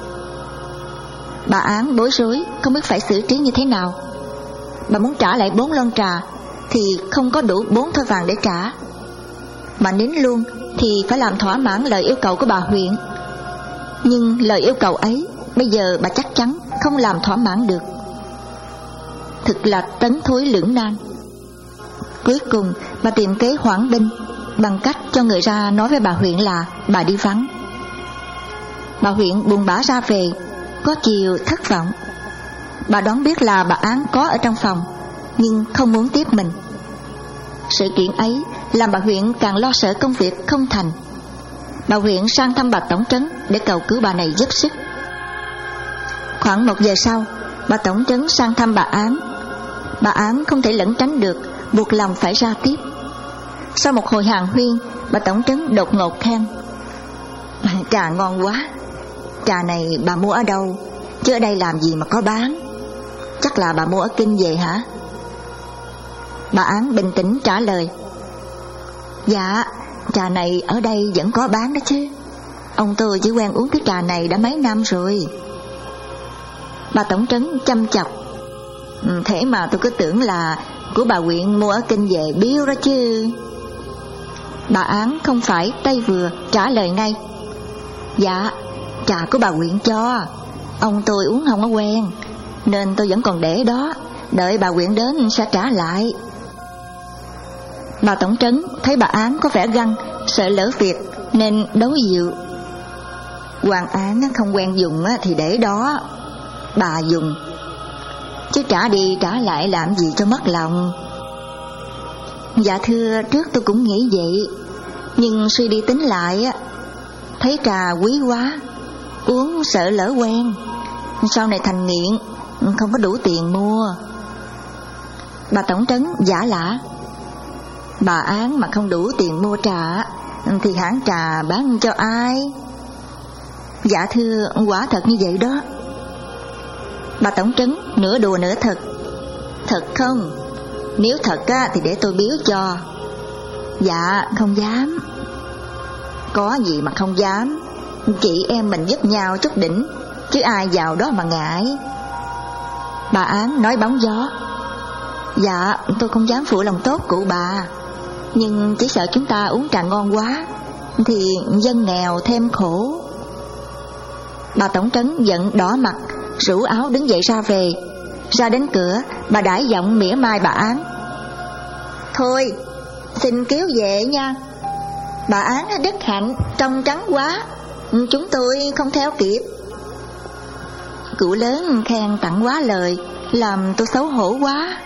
Bà Án bối rối không biết phải xử trí như thế nào. Bà muốn trả lại bốn lon trà thì không có đủ bốn thoi vàng để trả, mà nín luôn thì phải làm thỏa mãn lời yêu cầu của bà huyện. Nhưng lời yêu cầu ấy bây giờ bà chắc chắn không làm thỏa mãn được. Thực là tấn thối lưỡng nan. Cuối cùng bà tìm kế hoãn binh bằng cách cho người ra nói với bà huyện là bà đi vắng. Bà huyện buồn bã ra về, có chiều thất vọng. Bà đoán biết là bà Án có ở trong phòng, nhưng không muốn tiếp mình. Sự kiện ấy làm bà huyện càng lo sợ công việc không thành. Bà huyện sang thăm bà tổng trấn để cầu cứu bà này giúp sức. Khoảng một giờ sau, bà tổng trấn sang thăm bà Án. Bà Án không thể lẩn tránh được, buộc lòng phải ra tiếp. Sau một hồi hàn huyên, bà tổng trấn đột ngột khen: "Trà ngon quá. Trà này bà mua ở đâu? Chứ ở đây làm gì mà có bán? Chắc là bà mua ở Kinh về hả?" Bà Án bình tĩnh trả lời: "Dạ, trà này ở đây vẫn có bán đó chứ. Ông tôi chỉ quen uống cái trà này đã mấy năm rồi." Bà tổng trấn chăm chọc: "Thế mà tôi cứ tưởng là của bà huyện mua ở Kinh về biếu đó chứ." Bà Án không phải tay vừa trả lời ngay: "Dạ, trà của bà huyện cho. Ông tôi uống không có quen, nên tôi vẫn còn để đó, đợi bà huyện đến sẽ trả lại." Bà tổng trấn thấy bà Án có vẻ găng, sợ lỡ việc nên đấu dịu: "Hoàng Án không quen dùng thì để đó, bà dùng, chứ trả đi trả lại làm gì cho mất lòng." "Dạ thưa, trước tôi cũng nghĩ vậy, nhưng suy đi tính lại thấy trà quý quá, uống sợ lỡ quen, sau này thành nghiện, không có đủ tiền mua." Bà tổng trấn giả lả: "Bà Án mà không đủ tiền mua trà thì hãng trà bán cho ai?" "Dạ thưa, quả thật như vậy đó." Bà tổng trấn nửa đùa nửa thật: "Thật không? Nếu thật á, thì để tôi biếu cho." "Dạ không dám." "Có gì mà không dám, chị em mình giúp nhau chút đỉnh, chứ ai vào đó mà ngại." Bà Án nói bóng gió: "Dạ tôi không dám phụ lòng tốt cụ bà, nhưng chỉ sợ chúng ta uống trà ngon quá thì dân nghèo thêm khổ." Bà tổng trấn giận đỏ mặt, rủ áo đứng dậy ra về. Ra đến cửa, bà đãi giọng mỉa mai bà Án: "Thôi, xin kéo về nha. Bà Án đức hạnh, trông trắng quá, chúng tôi không theo kịp." Cụ lớn khen tặng quá lời, làm tôi xấu hổ quá.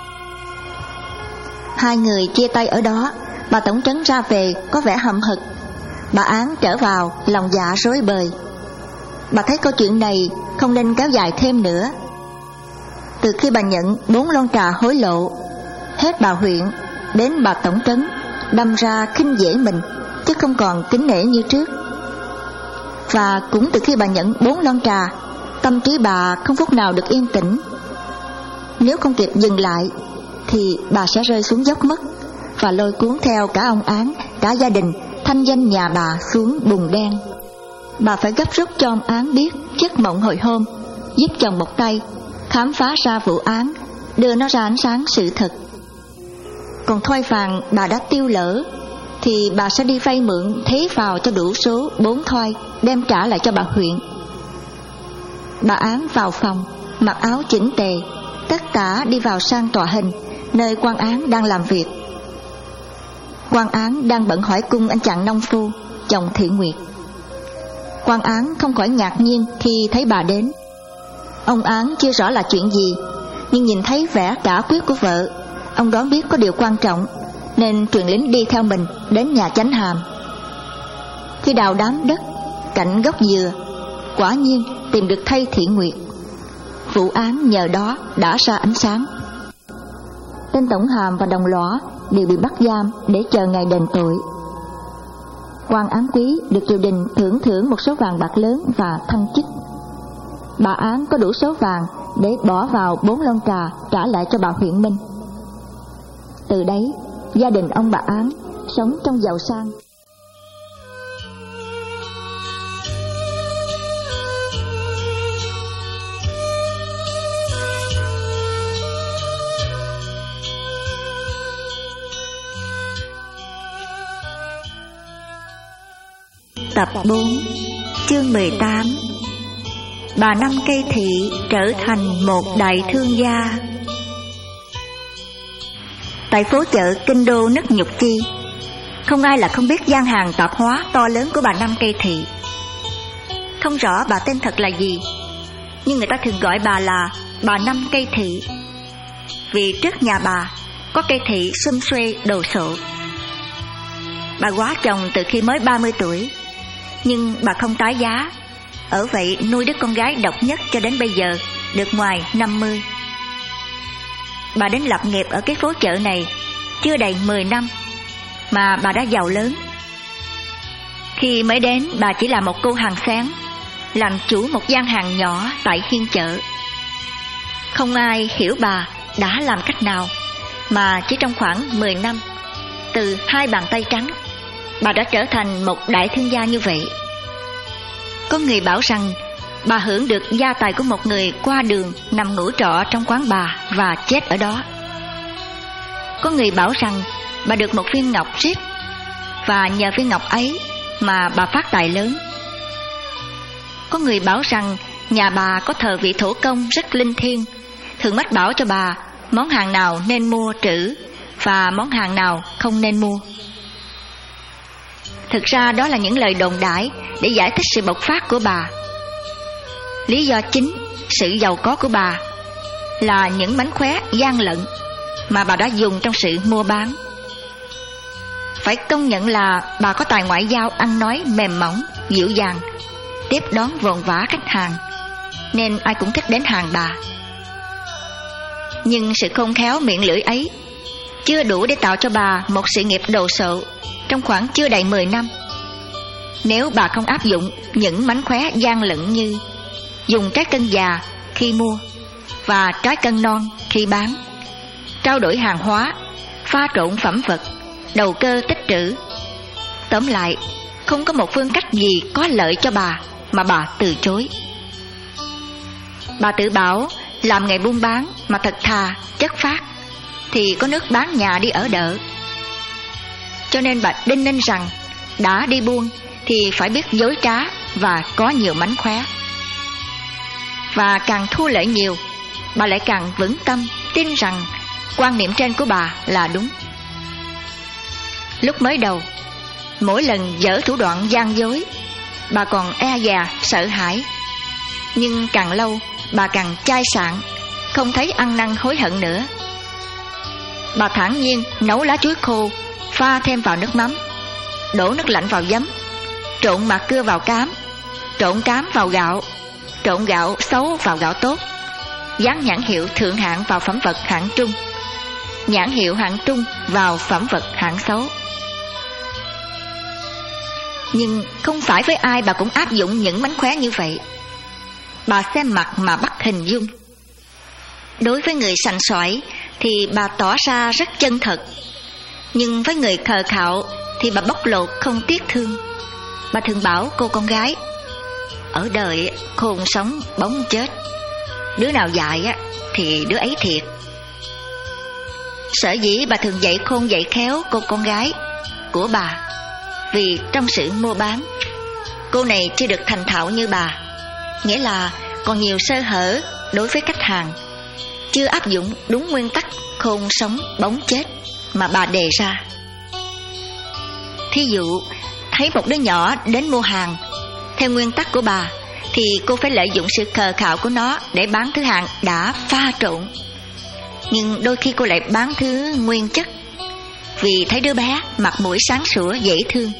Hai người chia tay ở đó. Bà tổng trấn ra về có vẻ hậm hực. Bà Án trở vào lòng dạ rối bời. Bà thấy câu chuyện này không nên kéo dài thêm nữa. Từ khi bà nhận bốn lon trà hối lộ, hết bà huyện đến bà tổng trấn đâm ra khinh dễ mình, chứ không còn kính nể như trước. Và cũng từ khi bà nhận bốn lon trà, tâm trí bà không phút nào được yên tĩnh. Nếu không kịp dừng lại thì bà sẽ rơi xuống dốc mất, và lôi cuốn theo cả ông Án, cả gia đình, thanh danh nhà bà xuống bùn đen. Bà phải gấp rút cho ông Án biết giấc mộng hồi hôm, giúp chồng một tay khám phá ra vụ án, đưa nó ra ánh sáng sự thật. còn thoi vàng bà đã tiêu lỡ, thì bà sẽ đi vay mượn thế vào cho đủ số bốn thoi, đem trả lại cho bà huyện. Bà Án vào phòng, mặc áo chỉnh tề, tất cả đi vào sang tòa hình, nơi quan Án đang làm việc. Quan Án đang bận hỏi cung anh chàng nông phu, chồng Thị Nguyệt. Quan Án không khỏi ngạc nhiên khi thấy bà đến. Ông Án chưa rõ là chuyện gì, nhưng nhìn thấy vẻ cả quyết của vợ, ông đoán biết có điều quan trọng, nên truyền lính đi theo mình đến nhà chánh hàm. Khi đào đám đất cạnh gốc dừa, quả nhiên tìm được thây Thị Nguyệt. Vụ án nhờ đó đã ra ánh sáng. Tên tổng hàm và đồng lõa đều bị bắt giam để chờ ngày đền tội. Quan Án quý được triều đình thưởng thưởng một số vàng bạc lớn và thăng chức. Bà Án có đủ số vàng để bỏ vào bốn lon trà trả lại cho bà huyện Minh. Từ đấy, gia đình ông bà Án sống trong giàu sang. Tập bốn, chương mười tám. Bà Năm Cây Thị trở thành một đại thương gia. Tại phố chợ kinh đô Nất Nhục Chi, không ai là không biết gian hàng tạp hóa to lớn của bà Năm Cây Thị. Không rõ bà tên thật là gì, nhưng người ta thường gọi bà là bà Năm Cây Thị, vì trước nhà bà có cây thị xum xuê đồ sộ. Bà quá chồng từ khi mới ba mươi tuổi, nhưng bà không tái giá, ở vậy nuôi đứa con gái độc nhất cho đến bây giờ được ngoài năm mươi. Bà đến lập nghiệp ở cái phố chợ này chưa đầy mười năm mà bà đã giàu lớn. Khi mới đến, bà chỉ là một cô hàng xén, làm chủ một gian hàng nhỏ tại hiên chợ. Không ai hiểu bà đã làm cách nào mà chỉ trong khoảng mười năm, từ hai bàn tay trắng, bà đã trở thành một đại thương gia như vậy. Có người bảo rằng bà hưởng được gia tài của một người qua đường nằm ngủ trọ trong quán bà và chết ở đó. Có người bảo rằng bà được một viên ngọc rít, và nhờ viên ngọc ấy mà bà phát tài lớn. Có người bảo rằng nhà bà có thờ vị thổ công rất linh thiêng, thường mách bảo cho bà món hàng nào nên mua trữ và món hàng nào không nên mua. Thực ra đó là những lời đồn đại để giải thích sự bộc phát của bà. Lý do chính sự giàu có của bà là những mánh khóe gian lận mà bà đã dùng trong sự mua bán. Phải công nhận là bà có tài ngoại giao ăn nói mềm mỏng, dịu dàng, tiếp đón vồn vã khách hàng, nên ai cũng thích đến hàng bà. Nhưng sự khôn khéo miệng lưỡi ấy chưa đủ để tạo cho bà một sự nghiệp đồ sộ trong khoảng chưa đầy mười năm. Nếu bà không áp dụng những mánh khóe gian lận như dùng trái cân già khi mua và trái cân non khi bán, trao đổi hàng hóa, pha trộn phẩm vật, đầu cơ tích trữ, tóm lại không có một phương cách gì có lợi cho bà mà bà từ chối. Bà tự bảo làm nghề buôn bán mà thật thà, chất phác thì có nước bán nhà đi ở đỡ. Cho nên bà đinh ninh rằng đã đi buôn thì phải biết dối trá và có nhiều mánh khóe. Và càng thua lợi nhiều, bà lại càng vững tâm tin rằng quan niệm trên của bà là đúng. Lúc mới đầu, mỗi lần dở thủ đoạn gian dối, bà còn e dè sợ hãi. Nhưng càng lâu, bà càng chai sạn, không thấy ăn năn hối hận nữa. Bà thản nhiên nấu lá chuối khô, pha thêm vào nước mắm, đổ nước lạnh vào giấm, trộn mạt cưa vào cám, trộn cám vào gạo, trộn gạo xấu vào gạo tốt, dán nhãn hiệu thượng hạng vào phẩm vật hạng trung, nhãn hiệu hạng trung vào phẩm vật hạng xấu. Nhưng không phải với ai bà cũng áp dụng những mánh khóe như vậy. Bà xem mặt mà bắt hình dung. Đối với người sành sỏi thì bà tỏ ra rất chân thật, nhưng với người khờ khạo thì bà bóc lột không tiếc thương. Bà thường bảo cô con gái: ở đời khôn sống bóng chết, đứa nào dại thì đứa ấy thiệt. Sở dĩ bà thường dạy khôn dạy khéo cô con gái của bà, vì trong sự mua bán, cô này chưa được thành thạo như bà, nghĩa là còn nhiều sơ hở đối với khách hàng, chưa áp dụng đúng nguyên tắc khôn sống bóng chết mà bà đề ra. Thí dụ, thấy một đứa nhỏ đến mua hàng, theo nguyên tắc của bà thì cô phải lợi dụng sự khờ khạo của nó để bán thứ hàng đã pha trộn. Nhưng đôi khi cô lại bán thứ nguyên chất, vì thấy đứa bé mặt mũi sáng sủa dễ thương.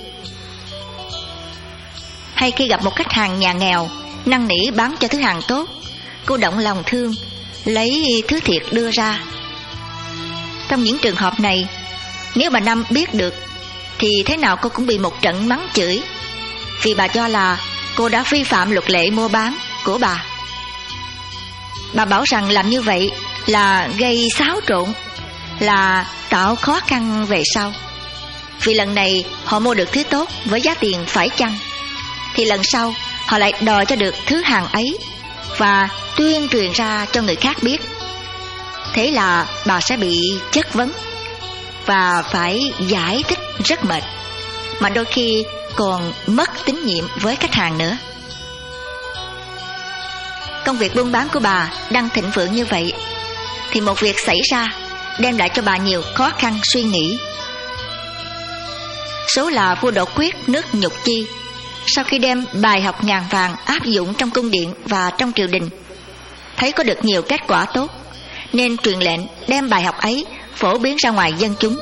Hay khi gặp một khách hàng nhà nghèo năn nỉ bán cho thứ hàng tốt, cô động lòng thương, lấy thứ thiệt đưa ra. Trong những trường hợp này, nếu bà Năm biết được thì thế nào cô cũng bị một trận mắng chửi, vì bà cho là cô đã vi phạm luật lệ mua bán của bà. Bà bảo rằng làm như vậy là gây xáo trộn, là tạo khó khăn về sau. Vì lần này họ mua được thứ tốt với giá tiền phải chăng, thì lần sau họ lại đòi cho được thứ hàng ấy và tuyên truyền ra cho người khác biết. Thế là bà sẽ bị chất vấn và phải giải thích rất mệt, mà đôi khi còn mất tín nhiệm với khách hàng nữa. Công việc buôn bán của bà đang thịnh vượng như vậy, thì một việc xảy ra đem lại cho bà nhiều khó khăn suy nghĩ. Số là vua Đột Quyết nước Nhục Chi, sau khi đem bài học ngàn vàng áp dụng trong cung điện và trong triều đình, thấy có được nhiều kết quả tốt, nên truyền lệnh đem bài học ấy phổ biến ra ngoài dân chúng.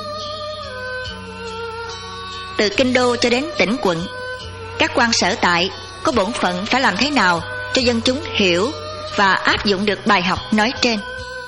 Từ kinh đô cho đến tỉnh quận, các quan sở tại có bổn phận phải làm thế nào cho dân chúng hiểu và áp dụng được bài học nói trên.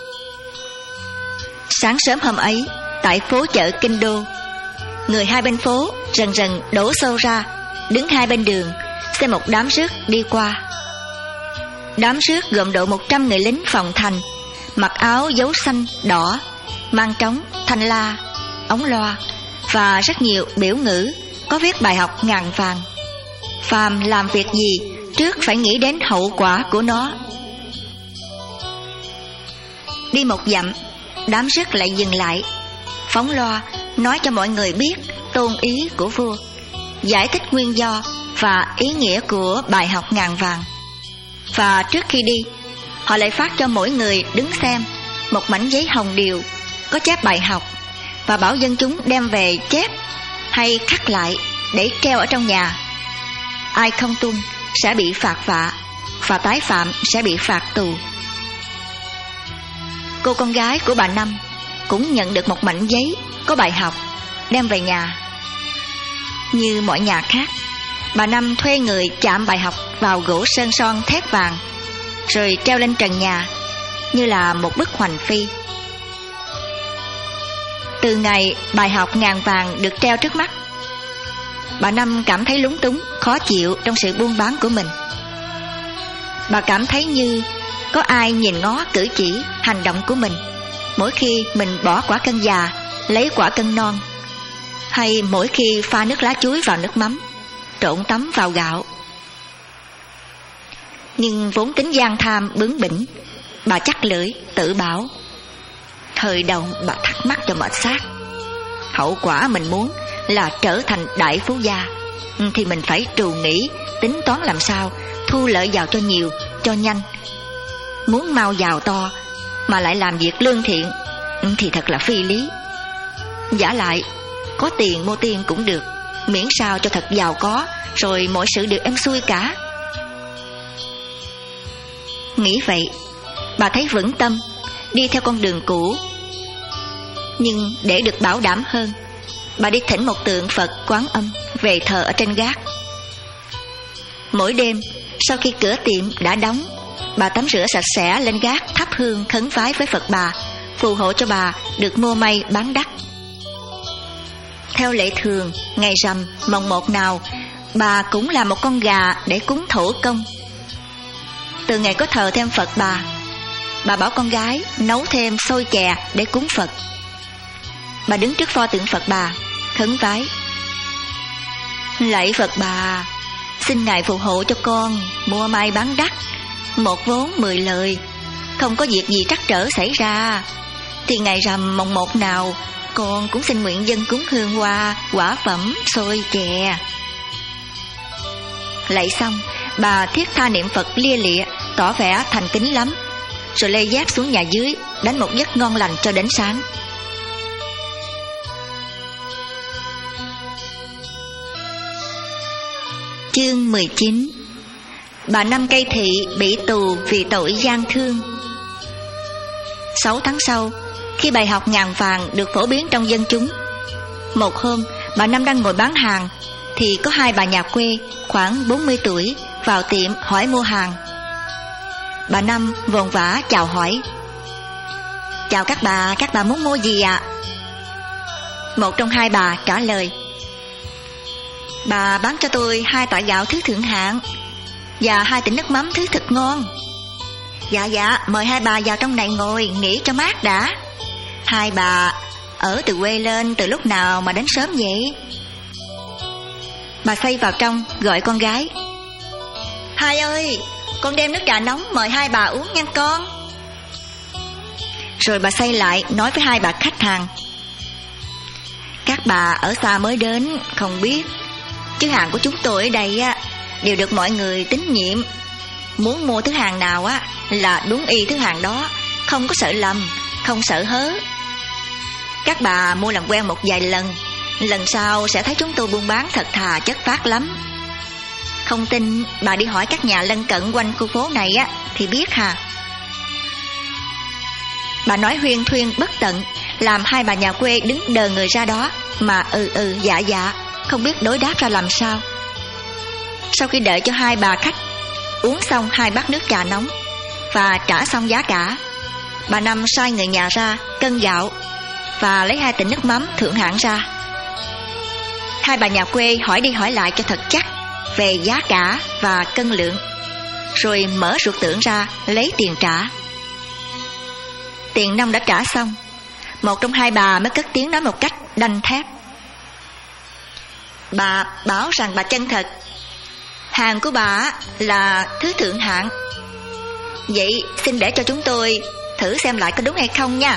Sáng sớm hôm ấy, tại phố chợ kinh đô, người hai bên phố rần rần đổ xô ra, đứng hai bên đường xem một đám rước đi qua. Đám rước gồm độ một trăm người lính phòng thành, mặc áo dấu xanh đỏ, mang trống, thanh la, ống loa và rất nhiều biểu ngữ có viết bài học ngàn vàng. Phàm làm việc gì trước phải nghĩ đến hậu quả của nó. Đi một dặm, đám rước lại dừng lại, phóng loa nói cho mọi người biết tôn ý của vua, giải thích nguyên do và ý nghĩa của bài học ngàn vàng. Và trước khi đi, họ lại phát cho mỗi người đứng xem một mảnh giấy hồng điều có chép bài học, và bảo dân chúng đem về chép hay khắc lại để treo ở trong nhà. Ai không tuân sẽ bị phạt vạ, và tái phạm sẽ bị phạt tù. Cô con gái của bà Năm cũng nhận được một mảnh giấy có bài học, đem về nhà. Như mọi nhà khác, bà Năm thuê người chạm bài học vào gỗ sơn son thép vàng, rồi treo lên trần nhà như là một bức hoành phi. Từ ngày bài học ngàn vàng được treo trước mắt, bà Năm cảm thấy lúng túng, khó chịu trong sự buôn bán của mình. Bà cảm thấy như có ai nhìn ngó cử chỉ, hành động của mình mỗi khi mình bỏ quả cân già lấy quả cân non, hay mỗi khi pha nước lá chuối vào nước mắm, trộn tấm vào gạo. Nhưng vốn tính gian tham bướng bỉnh, bà chắc lưỡi tự bảo: thời đầu bà thắc mắc cho mệt xác, hậu quả mình muốn là trở thành đại phú gia, thì mình phải trù nghĩ, tính toán làm sao thu lợi vào cho nhiều, cho nhanh. Muốn mau giàu to mà lại làm việc lương thiện thì thật là phi lý. Giả lại, có tiền mua tiền cũng được, miễn sao cho thật giàu có, rồi mọi sự đều êm xuôi cả. Nghĩ vậy, bà thấy vững tâm đi theo con đường cũ. Nhưng để được bảo đảm hơn, bà đi thỉnh một tượng Phật Quán Âm về thờ ở trên gác. Mỗi đêm sau khi cửa tiệm đã đóng, bà tắm rửa sạch sẽ lên gác thắp hương khấn vái với Phật bà, phù hộ cho bà được mua may bán đắt. Theo lệ thường, ngày rằm mồng một nào, bà cũng làm một con gà để cúng thổ công. Từ ngày có thờ thêm Phật bà, bà bảo con gái nấu thêm xôi chè để cúng Phật. Bà đứng trước pho tượng Phật bà khấn vái: lạy Phật bà, xin Ngài phù hộ cho con mua may bán đắt, một vốn mười lời, không có việc gì trắc trở xảy ra. thì ngày rằm mồng một nào con cũng xin nguyện dân cúng hương hoa, quả phẩm, xôi chè. Lạy xong, bà thiết tha niệm Phật lia lịa, tỏ vẻ thành kính lắm, rồi lê dép xuống nhà dưới, đánh một giấc ngon lành cho đến sáng. Chương mười chín. Bà Năm Cây Thị bị tù vì tội gian thương. Sáu tháng sau, khi bài học ngàn vàng được phổ biến trong dân chúng, một hôm bà Năm đang ngồi bán hàng thì có hai bà nhà quê khoảng bốn mươi tuổi vào tiệm hỏi mua hàng. Bà Năm vồn vã chào hỏi: "Chào các bà, các bà muốn mua gì ạ?" Một trong hai bà trả lời: "Bà bán cho tôi hai tỏi gạo thứ thượng hạng và hai tịnh nước mắm thứ thật ngon." "Dạ dạ, mời hai bà vào trong này ngồi nghỉ cho mát đã. Hai bà ở từ quê lên từ lúc nào mà đến sớm vậy?" Bà Xây vào trong gọi con gái: "Hai ơi, con đem nước trà nóng mời hai bà uống nha con." Rồi bà Xây lại nói với hai bà khách hàng: "Các bà ở xa mới đến không biết, chứ hàng của chúng tôi ở đây á đều được mọi người tín nhiệm. Muốn mua thứ hàng nào á là đúng y thứ hàng đó, không có sợ lầm, không sợ hớ. Các bà mua làm quen một vài lần, lần sau sẽ thấy chúng tôi buôn bán thật thà chất phác lắm. Không tin bà đi hỏi các nhà lân cận quanh khu phố này á thì biết hà." Bà nói huyên thuyên bất tận, làm hai bà nhà quê đứng đờ người ra đó mà ừ ừ dạ dạ, không biết đối đáp ra làm sao. Sau khi đợi cho hai bà khách uống xong hai bát nước trà nóng và trả xong giá cả, bà Năm sai người nhà ra cân gạo và lấy hai tịnh nước mắm thượng hạng ra. Hai bà nhà quê hỏi đi hỏi lại cho thật chắc về giá cả và cân lượng, rồi mở ruột tượng ra lấy tiền trả. Tiền nong đã trả xong, một trong hai bà mới cất tiếng nói một cách đanh thép: "Bà bảo rằng bà chân thật, hàng của bà là thứ thượng hạng. Vậy xin để cho chúng tôi thử xem lại có đúng hay không nha."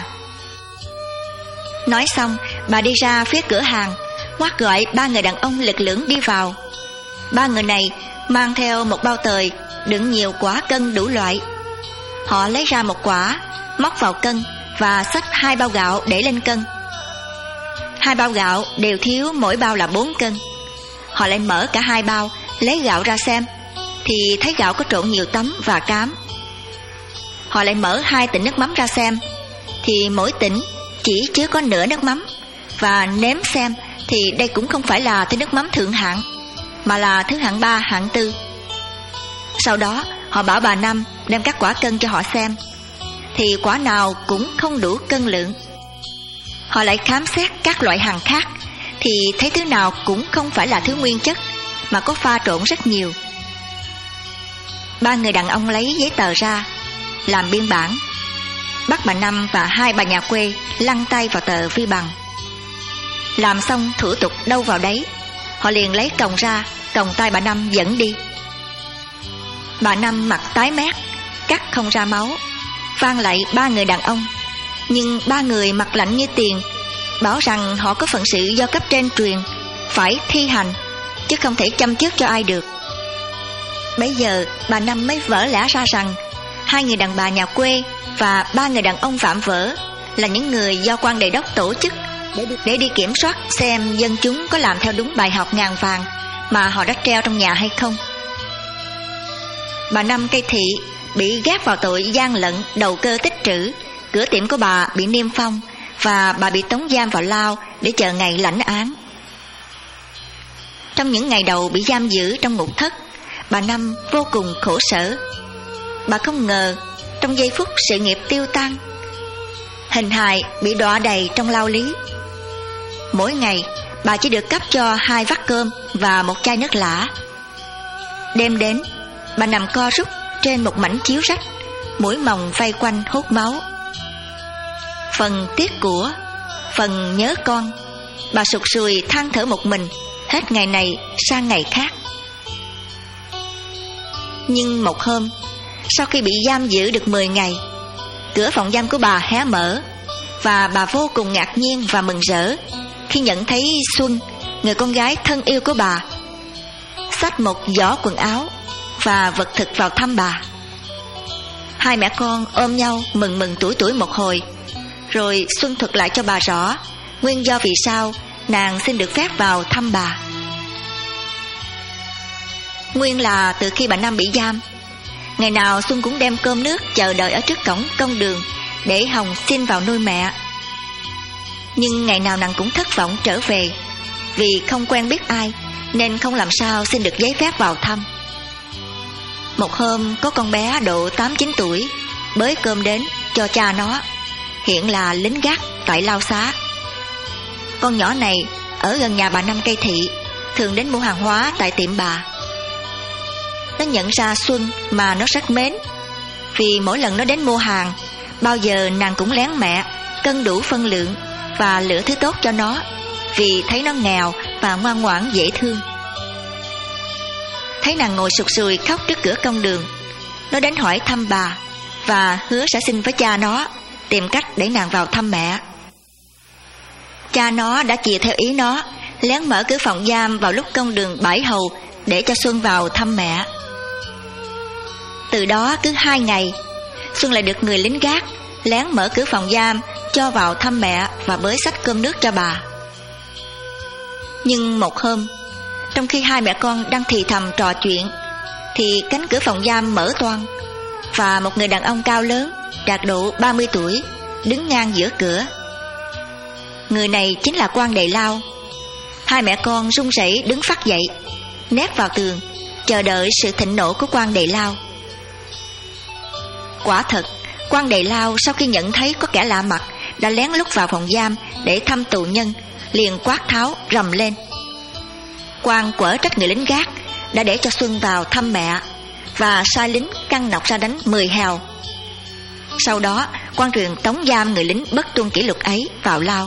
Nói xong, bà đi ra phía cửa hàng, ngoắt gọi ba người đàn ông lực lưỡng đi vào. Ba người này mang theo một bao tời đựng nhiều quả cân đủ loại. Họ lấy ra một quả, móc vào cân và xách hai bao gạo để lên cân. Hai bao gạo đều thiếu mỗi bao là bốn cân. Họ lại mở cả hai bao, lấy gạo ra xem, thì thấy gạo có trộn nhiều tấm và cám. Họ lại mở hai tịnh nước mắm ra xem, thì mỗi tịnh chỉ chứa có nửa nước mắm, và nếm xem thì đây cũng không phải là thứ nước mắm thượng hạng, mà là thứ hạng ba, hạng tư. Sau đó họ bảo bà Năm đem các quả cân cho họ xem, thì quả nào cũng không đủ cân lượng. Họ lại khám xét các loại hàng khác, thì thấy thứ nào cũng không phải là thứ nguyên chất, mà có pha trộn rất nhiều. Ba người đàn ông lấy giấy tờ ra làm biên bản, bắt bà Năm và hai bà nhà quê lăn tay vào tờ vi bằng. Làm xong thủ tục đâu vào đấy, họ liền lấy còng ra, còng tay bà Năm dẫn đi. Bà Năm mặt tái mét, cắt không ra máu, van lạy ba người đàn ông, nhưng ba người mặt lạnh như tiền, bảo rằng họ có phận sự do cấp trên truyền, phải thi hành, chứ không thể chăm trước cho ai được. Bấy giờ bà Năm mới vỡ lẽ ra rằng hai người đàn bà nhà quê và ba người đàn ông phạm vỡ là những người do quan đề đốc tổ chức để đi, để đi kiểm soát xem dân chúng có làm theo đúng bài học ngàn vàng mà họ đã treo trong nhà hay không. Bà Năm Cây Thị bị gác vào tội gian lận đầu cơ tích trữ, cửa tiệm của bà bị niêm phong và bà bị tống giam vào lao để chờ ngày lãnh án. Trong những ngày đầu bị giam giữ trong ngục thất, bà Năm vô cùng khổ sở. Bà không ngờ trong giây phút sự nghiệp tiêu tan, hình hài bị đọa đầy trong lao lý. Mỗi ngày bà chỉ được cấp cho hai vắt cơm và một chai nước lã. Đêm đến, bà nằm co rút trên một mảnh chiếu rách, mũi mồng vây quanh hút máu. Phần tiếc của, phần nhớ con, bà sụt sùi than thở một mình, hết ngày này sang ngày khác. Nhưng một hôm, sau khi bị giam giữ được mười ngày, cửa phòng giam của bà hé mở và bà vô cùng ngạc nhiên và mừng rỡ khi nhận thấy Xuân, người con gái thân yêu của bà, xách một giỏ quần áo và vật thực vào thăm bà. Hai mẹ con ôm nhau mừng mừng tuổi tuổi một hồi, rồi Xuân thuật lại cho bà rõ nguyên do vì sao nàng xin được phép vào thăm bà. Nguyên là từ khi bà Năm bị giam, ngày nào Xuân cũng đem cơm nước chờ đợi ở trước cổng công đường để Hồng xin vào nuôi mẹ. Nhưng ngày nào nàng cũng thất vọng trở về, vì không quen biết ai nên không làm sao xin được giấy phép vào thăm. Một hôm có con bé độ tám chín tuổi bới cơm đến cho cha nó, hiện là lính gác tại Lao Xá. Con nhỏ này ở gần nhà bà Năm Cây Thị, thường đến mua hàng hóa tại tiệm bà. Nó nhận ra Xuân mà nó rất mến, vì mỗi lần nó đến mua hàng, bao giờ nàng cũng lén mẹ cân đủ phân lượng và lựa thứ tốt cho nó, vì thấy nó nghèo và ngoan ngoãn dễ thương. Thấy nàng ngồi sụt sùi khóc trước cửa công đường, nó đến hỏi thăm bà và hứa sẽ xin với cha nó tìm cách để nàng vào thăm mẹ. Cha nó đã chiều theo ý nó, lén mở cửa phòng giam vào lúc công đường bãi hầu để cho Xuân vào thăm mẹ. Từ đó cứ hai ngày, Xuân lại được người lính gác lén mở cửa phòng giam cho vào thăm mẹ và bới xách cơm nước cho bà. Nhưng một hôm, trong khi hai mẹ con đang thì thầm trò chuyện, thì cánh cửa phòng giam mở toang và một người đàn ông cao lớn, đạt độ ba mươi tuổi, đứng ngang giữa cửa. Người này chính là quan Đề Lao. Hai mẹ con run rẩy đứng phắt dậy, nép vào tường, chờ đợi sự thịnh nộ của quan Đề Lao. Quả thật, quan Đề Lao sau khi nhận thấy có kẻ lạ mặt đã lén lút vào phòng giam để thăm tù nhân, liền quát tháo rầm lên. Quan quở trách người lính gác đã để cho Xuân vào thăm mẹ và sai lính căng nọc ra đánh mười hào. Sau đó, quan truyền tống giam người lính bất tuân kỷ luật ấy vào lao.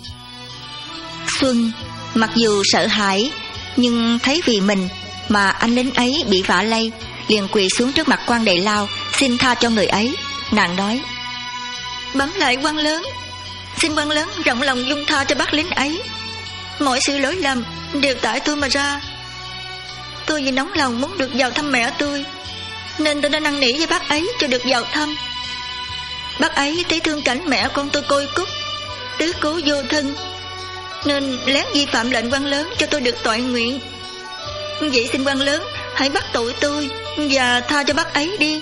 Xuân mặc dù sợ hãi, nhưng thấy vì mình mà anh lính ấy bị vạ lây, liền quỳ xuống trước mặt quan Đề Lao xin tha cho người ấy. Nàng nói: "Bẩm lại quan lớn, xin quan lớn rộng lòng dung tha cho bác lính ấy. Mọi sự lỗi lầm đều tại tôi mà ra. Tôi vì nóng lòng muốn được vào thăm mẹ tôi, nên tôi đã năn nỉ với bác ấy cho được vào thăm. Bác ấy thấy thương cảnh mẹ con tôi côi cút, tứ cố vô thân, nên lén vi phạm lệnh quan lớn cho tôi được toại nguyện. Vậy xin quan lớn hãy bắt tội tôi và tha cho bác ấy đi."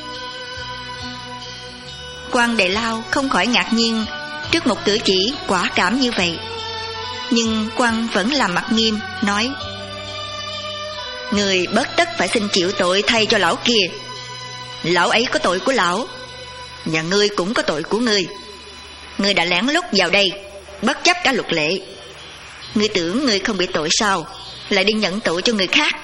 Quan Đề Lao không khỏi ngạc nhiên trước một cử chỉ quả cảm như vậy, nhưng quan vẫn làm mặt nghiêm, nói: "Người bất tất phải xin chịu tội thay cho lão kia. Lão ấy có tội của lão, và ngươi cũng có tội của ngươi. Ngươi đã lén lút vào đây, bất chấp cả luật lệ. Ngươi tưởng ngươi không bị tội sao, lại đi nhận tội cho người khác?"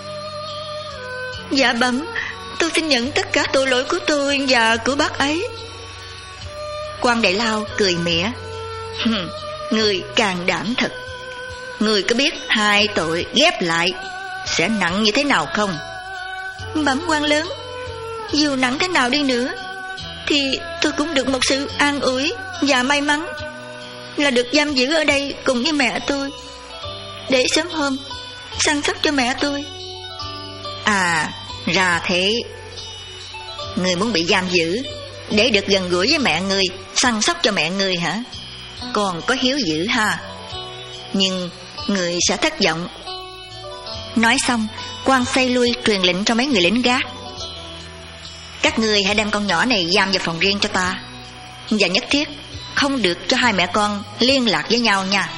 "Dạ bẩm, tôi xin nhận tất cả tội lỗi của tôi và của bác ấy." Quan Đề Lao cười mỉa: "Ngươi can đảm thật. Ngươi có biết hai tội ghép lại sẽ nặng như thế nào không?" "Bẩm quan lớn, dù nặng thế nào đi nữa thì tôi cũng được một sự an ủi và may mắn là được giam giữ ở đây cùng với mẹ tôi, để sớm hôm săn sóc cho mẹ tôi." "À, ra thế. Ngươi muốn bị giam giữ để được gần gũi với mẹ ngươi, săn sóc cho mẹ ngươi hả? Còn có hiếu dữ ha. Nhưng ngươi sẽ thất vọng." Nói xong, quan xây lui truyền lệnh cho mấy người lính gác: "Các ngươi hãy đem con nhỏ này giam vào phòng riêng cho ta, và nhất thiết không được cho hai mẹ con liên lạc với nhau nha."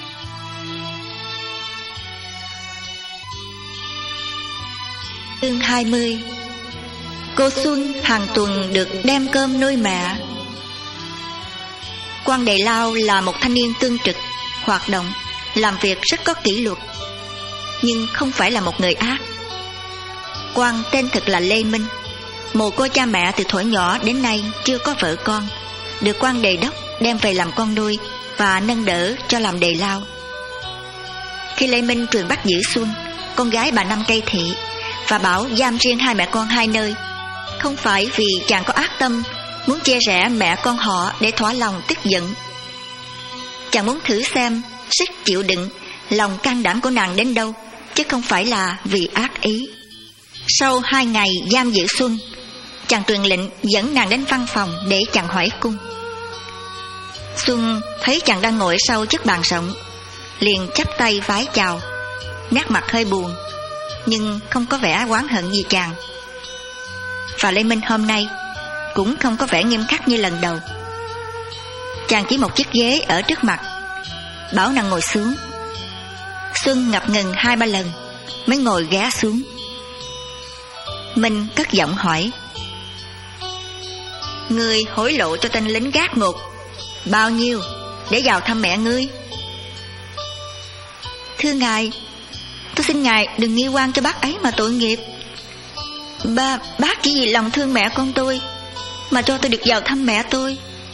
Chương hai mươi. Cô Xuân hàng tuần được đem cơm nuôi mẹ. Quan Đề Lao là một thanh niên tương trực, hoạt động, làm việc rất có kỷ luật, nhưng không phải là một người ác. Quan tên thật là Lê Minh, mồ côi cha mẹ từ thuở nhỏ đến nay chưa có vợ con, được quan đề đốc đem về làm con nuôi và nâng đỡ cho làm Đề Lao. Khi Lê Minh truyền bắt giữ Xuân, con gái bà Năm Cây Thị, và bảo giam riêng hai mẹ con hai nơi, không phải vì chàng có ác tâm muốn chia rẽ mẹ con họ để thỏa lòng tức giận, chàng muốn thử xem sức chịu đựng, lòng can đảm của nàng đến đâu, chứ không phải là vì ác ý. Sau hai ngày giam giữ Xuân, chàng truyền lệnh dẫn nàng đến văn phòng để chàng hỏi cung. Xuân thấy chàng đang ngồi sau chiếc bàn rộng, liền chắp tay vái chào, nét mặt hơi buồn, nhưng không có vẻ oán hận gì chàng. Và Lê Minh hôm nay cũng không có vẻ nghiêm khắc như lần đầu. Chàng chỉ một chiếc ghế ở trước mặt, bảo nàng ngồi xuống. Xuân ngập ngừng hai ba lần mới ngồi ghé xuống. Minh cất giọng hỏi: Ngươi hối lộ cho tên lính gác ngục bao nhiêu để vào thăm mẹ ngươi? Thưa ngài, tôi xin ngài đừng nghi oan cho bác ấy mà tội nghiệp. Ba, bác chỉ vì lòng thương mẹ con tôi mà cho tôi được vào thăm mẹ tôi.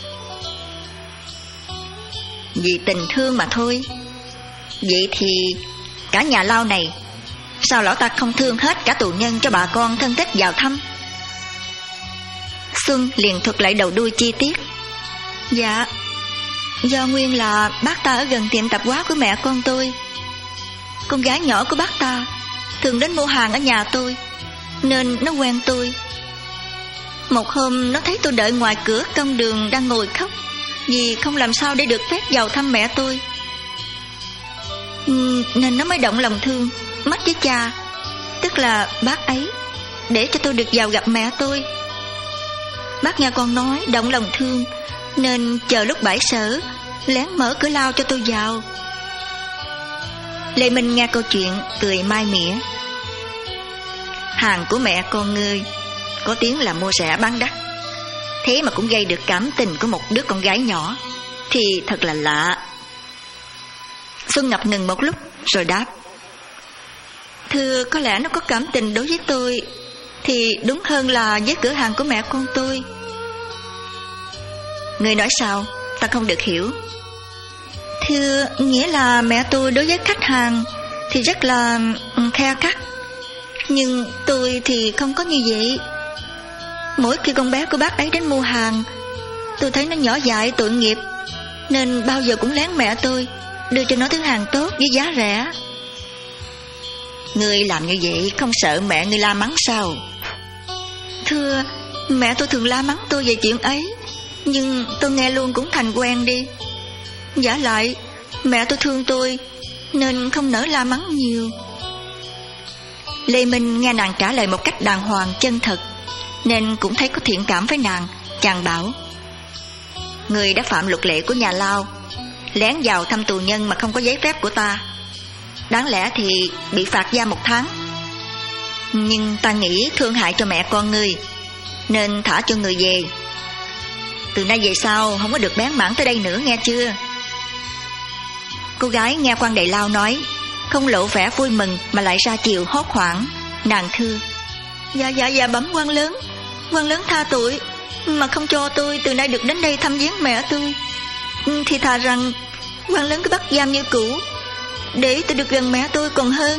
Vì tình thương mà thôi. Vậy thì cả nhà lao này, sao lão ta không thương hết cả tù nhân cho bà con thân thích vào thăm? Xuân liền thuật lại đầu đuôi chi tiết. Dạ, do nguyên là bác ta ở gần tiệm tạp hóa của mẹ con tôi. Con gái nhỏ của bác ta thường đến mua hàng ở nhà tôi, nên nó quen tôi. Một hôm nó thấy tôi đợi ngoài cửa công đường đang ngồi khóc vì không làm sao để được phép vào thăm mẹ tôi, nên nó mới động lòng thương mất với cha, tức là bác ấy, để cho tôi được vào gặp mẹ tôi. Bác nghe con nói động lòng thương, nên chờ lúc bãi sở lén mở cửa lao cho tôi vào. Lê Minh nghe câu chuyện cười mai mỉa. Hàng của mẹ con ngươi có tiếng là mua rẻ bán đắt, thế mà cũng gây được cảm tình của một đứa con gái nhỏ, thì thật là lạ. Xuân ngập ngừng một lúc rồi đáp: Thưa, có lẽ nó có cảm tình đối với tôi thì đúng hơn là với cửa hàng của mẹ con tôi. Ngươi nói sao? Ta không được hiểu. Thưa, nghĩa là mẹ tôi đối với khách hàng thì rất là khe khắt, nhưng tôi thì không có như vậy. Mỗi khi con bé của bác ấy đến mua hàng, tôi thấy nó nhỏ dại tội nghiệp, nên bao giờ cũng lén mẹ tôi, đưa cho nó thứ hàng tốt với giá rẻ. Ngươi làm như vậy không sợ mẹ ngươi la mắng sao? Thưa, mẹ tôi thường la mắng tôi về chuyện ấy, nhưng tôi nghe luôn cũng thành quen đi. Giả lại mẹ tôi thương tôi nên không nỡ la mắng nhiều. Lê Minh nghe nàng trả lời một cách đàng hoàng chân thật, nên cũng thấy có thiện cảm với nàng. Chàng bảo: Người đã phạm luật lệ của nhà lao, lén vào thăm tù nhân mà không có giấy phép của ta, đáng lẽ thì bị phạt gia một tháng. Nhưng ta nghĩ thương hại cho mẹ con ngươi, nên thả cho người về. Từ nay về sau không có được bén mảng tới đây nữa, nghe chưa? Cô gái nghe quan đầy lao nói, không lộ vẻ vui mừng mà lại ra chiều hốt hoảng. Nàng thưa: Dạ dạ dạ bẩm quan lớn, quan lớn tha tội, mà không cho tôi từ nay được đến đây thăm viếng mẹ tôi, thì thà rằng quan lớn cứ bắt giam như cũ, để tôi được gần mẹ tôi còn hơn.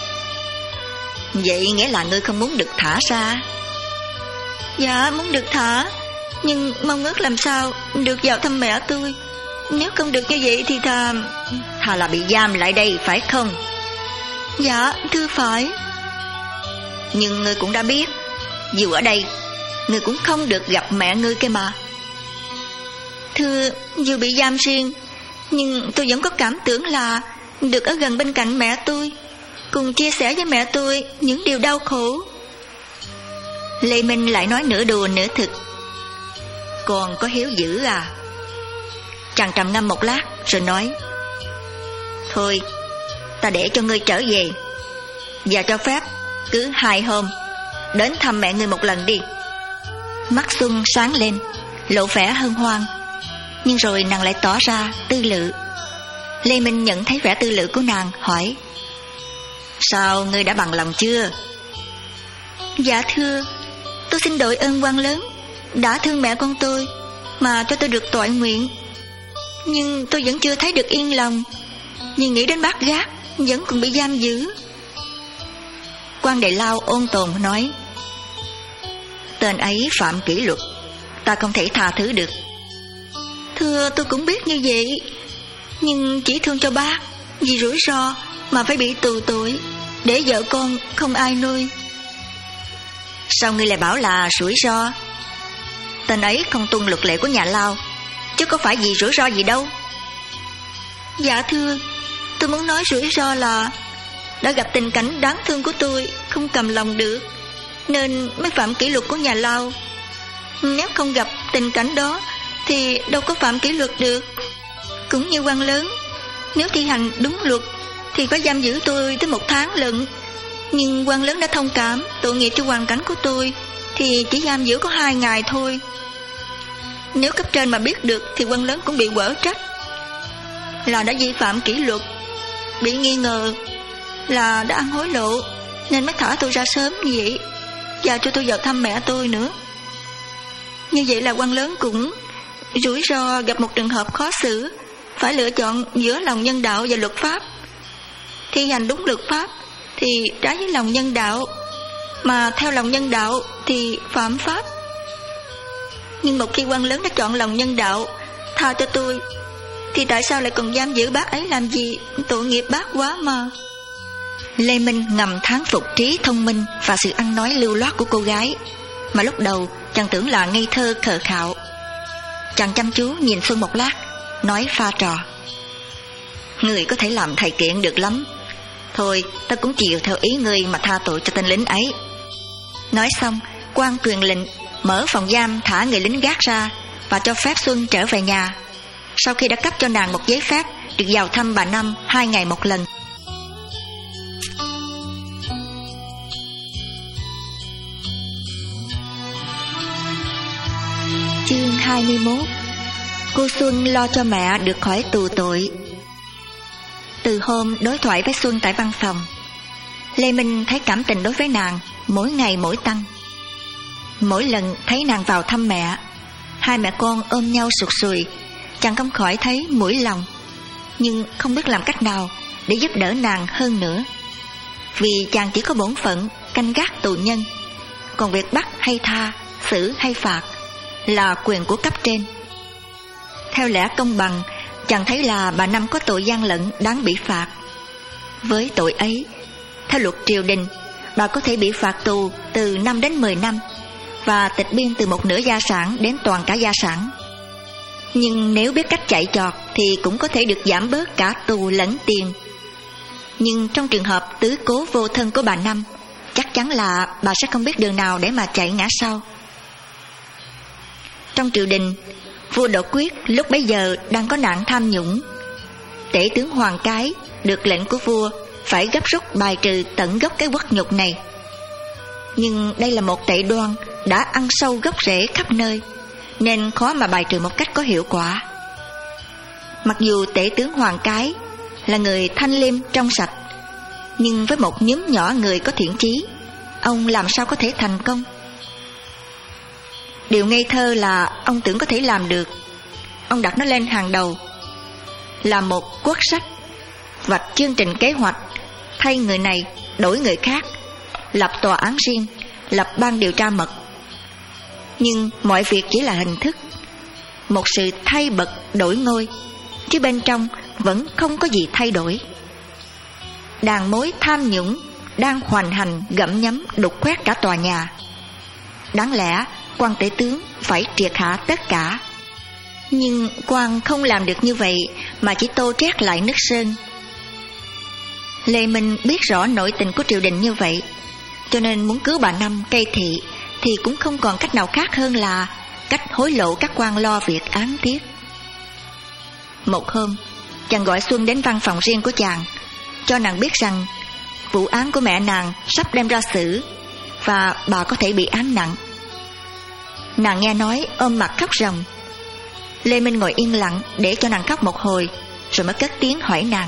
Vậy nghĩa là ngươi không muốn được thả ra? Dạ muốn được thả, nhưng mong ước làm sao được vào thăm mẹ tôi. Nếu không được như vậy thì thà Thà là bị giam lại đây phải không? Dạ thưa phải. Nhưng ngươi cũng đã biết, dù ở đây ngươi cũng không được gặp mẹ ngươi kia mà. Thưa, dù bị giam riêng, nhưng tôi vẫn có cảm tưởng là được ở gần bên cạnh mẹ tôi, cùng chia sẻ với mẹ tôi những điều đau khổ. Lê Minh lại nói nửa đùa nửa thực: Còn có hiếu dữ à? Chàng trầm ngâm một lát rồi nói: Thôi, ta để cho ngươi trở về, và cho phép cứ hai hôm đến thăm mẹ ngươi một lần đi. Mắt Xuân sáng lên, lộ vẻ hân hoan, nhưng rồi nàng lại tỏ ra tư lự. Lê Minh nhận thấy vẻ tư lự của nàng, hỏi: Sao ngươi đã bằng lòng chưa? Dạ thưa, tôi xin đội ơn quan lớn đã thương mẹ con tôi mà cho tôi được toại nguyện. Nhưng tôi vẫn chưa thấy được yên lòng, vì nghĩ đến bác gác vẫn còn bị giam giữ. Quan Đại Lao ôn tồn nói: Tên ấy phạm kỷ luật, ta không thể tha thứ được. Thưa, tôi cũng biết như vậy, Nhưng chỉ thương cho bác, vì rủi ro mà phải bị tù tội, để vợ con không ai nuôi. Sao ngươi lại bảo là rủi ro? Tên ấy không tuân luật lệ của nhà Lao, chứ có phải vì rủi ro gì đâu. Dạ thưa, tôi muốn nói rủi ro là đã gặp tình cảnh đáng thương của tôi, không cầm lòng được, nên mới phạm kỷ luật của nhà Lao. Nếu không gặp tình cảnh đó thì đâu có phạm kỷ luật được. Cũng như quan lớn, nếu thi hành đúng luật thì có giam giữ tôi tới một tháng lận. Nhưng quan lớn đã thông cảm tội nghiệp cho hoàn cảnh của tôi, thì chỉ giam giữ có hai ngày thôi. Nếu cấp trên mà biết được thì quan lớn cũng bị quở trách là đã vi phạm kỷ luật, bị nghi ngờ là đã ăn hối lộ, nên mới thả tôi ra sớm như vậy, và cho tôi vào thăm mẹ tôi nữa. Như vậy là quan lớn cũng rủi ro gặp một trường hợp khó xử, phải lựa chọn giữa lòng nhân đạo và luật pháp. Thi hành đúng luật pháp thì trái với lòng nhân đạo, mà theo lòng nhân đạo thì phạm pháp. Nhưng một khi quan lớn đã chọn lòng nhân đạo, tha cho tôi, thì tại sao lại còn giam giữ bác ấy làm gì? Tội nghiệp bác quá mà. Lê Minh ngầm thán phục trí thông minh và sự ăn nói lưu loát của cô gái, mà lúc đầu chàng tưởng là ngây thơ khờ khạo. Chàng chăm chú nhìn Xuân một lát, nói pha trò: người có thể làm thầy kiện được lắm. Thôi, ta cũng chiều theo ý ngươi mà tha tội cho tên lính ấy. Nói xong, quan truyền lệnh mở phòng giam, thả người lính gác ra và cho phép Xuân trở về nhà. Sau khi đã cấp cho nàng một giấy phép được vào thăm bà Năm hai ngày một lần. Chương hai mươi mốt. Cô Xuân lo cho mẹ được khỏi tù tội. Từ hôm đối thoại với Xuân tại văn phòng, Lê Minh thấy cảm tình đối với nàng mỗi ngày mỗi tăng. Mỗi lần thấy nàng vào thăm mẹ, hai mẹ con ôm nhau sụt sùi, chàng không khỏi thấy mũi lòng, nhưng không biết làm cách nào để giúp đỡ nàng hơn nữa. Vì chàng chỉ có bổn phận canh gác tù nhân, còn việc bắt hay tha, xử hay phạt là quyền của cấp trên. Theo lẽ công bằng, chàng thấy là bà Năm có tội gian lận đáng bị phạt. Với tội ấy, theo luật triều đình, bà có thể bị phạt tù từ năm đến mười năm và tịch biên từ một nửa gia sản đến toàn cả gia sản. Nhưng nếu biết cách chạy trọt thì cũng có thể được giảm bớt cả tù lẫn tiền. Nhưng trong trường hợp tứ cố vô thân của bà Năm, chắc chắn là bà sẽ không biết đường nào để mà chạy ngã sau. Trong triều đình, vua Đỗ Quyết lúc bấy giờ đang có nạn tham nhũng. Tể tướng Hoàng Cái được lệnh của vua phải gấp rút bài trừ tận gốc cái uất nhục này. Nhưng đây là một tệ đoan đã ăn sâu gốc rễ khắp nơi, nên khó mà bài trừ một cách có hiệu quả. Mặc dù tể tướng Hoàng Cái là người thanh liêm trong sạch, nhưng với một nhóm nhỏ người có thiện chí, ông làm sao có thể thành công? Điều ngây thơ là ông tưởng có thể làm được. Ông đặt nó lên hàng đầu, là một quốc sách, vạch chương trình kế hoạch, thay người này đổi người khác, lập tòa án riêng, lập ban điều tra mật. Nhưng mọi việc chỉ là hình thức, một sự thay bậc đổi ngôi, chứ bên trong vẫn không có gì thay đổi. Đàn mối tham nhũng đang hoành hành gặm nhấm đục khoét cả tòa nhà. Đáng lẽ quan tể tướng phải triệt hạ tất cả, nhưng quan không làm được như vậy mà chỉ tô trét lại nước sơn. Lê Minh biết rõ nội tình của triều đình như vậy, cho nên muốn cứu bà Năm cây thị thì cũng không còn cách nào khác hơn là cách hối lộ các quan lo việc án tiết. Một hôm, chàng gọi Xuân đến văn phòng riêng của chàng, cho nàng biết rằng vụ án của mẹ nàng sắp đem ra xử và bà có thể bị án nặng. Nàng nghe nói ôm mặt khóc ròng. Lê Minh ngồi yên lặng để cho nàng khóc một hồi, rồi mới cất tiếng hỏi nàng: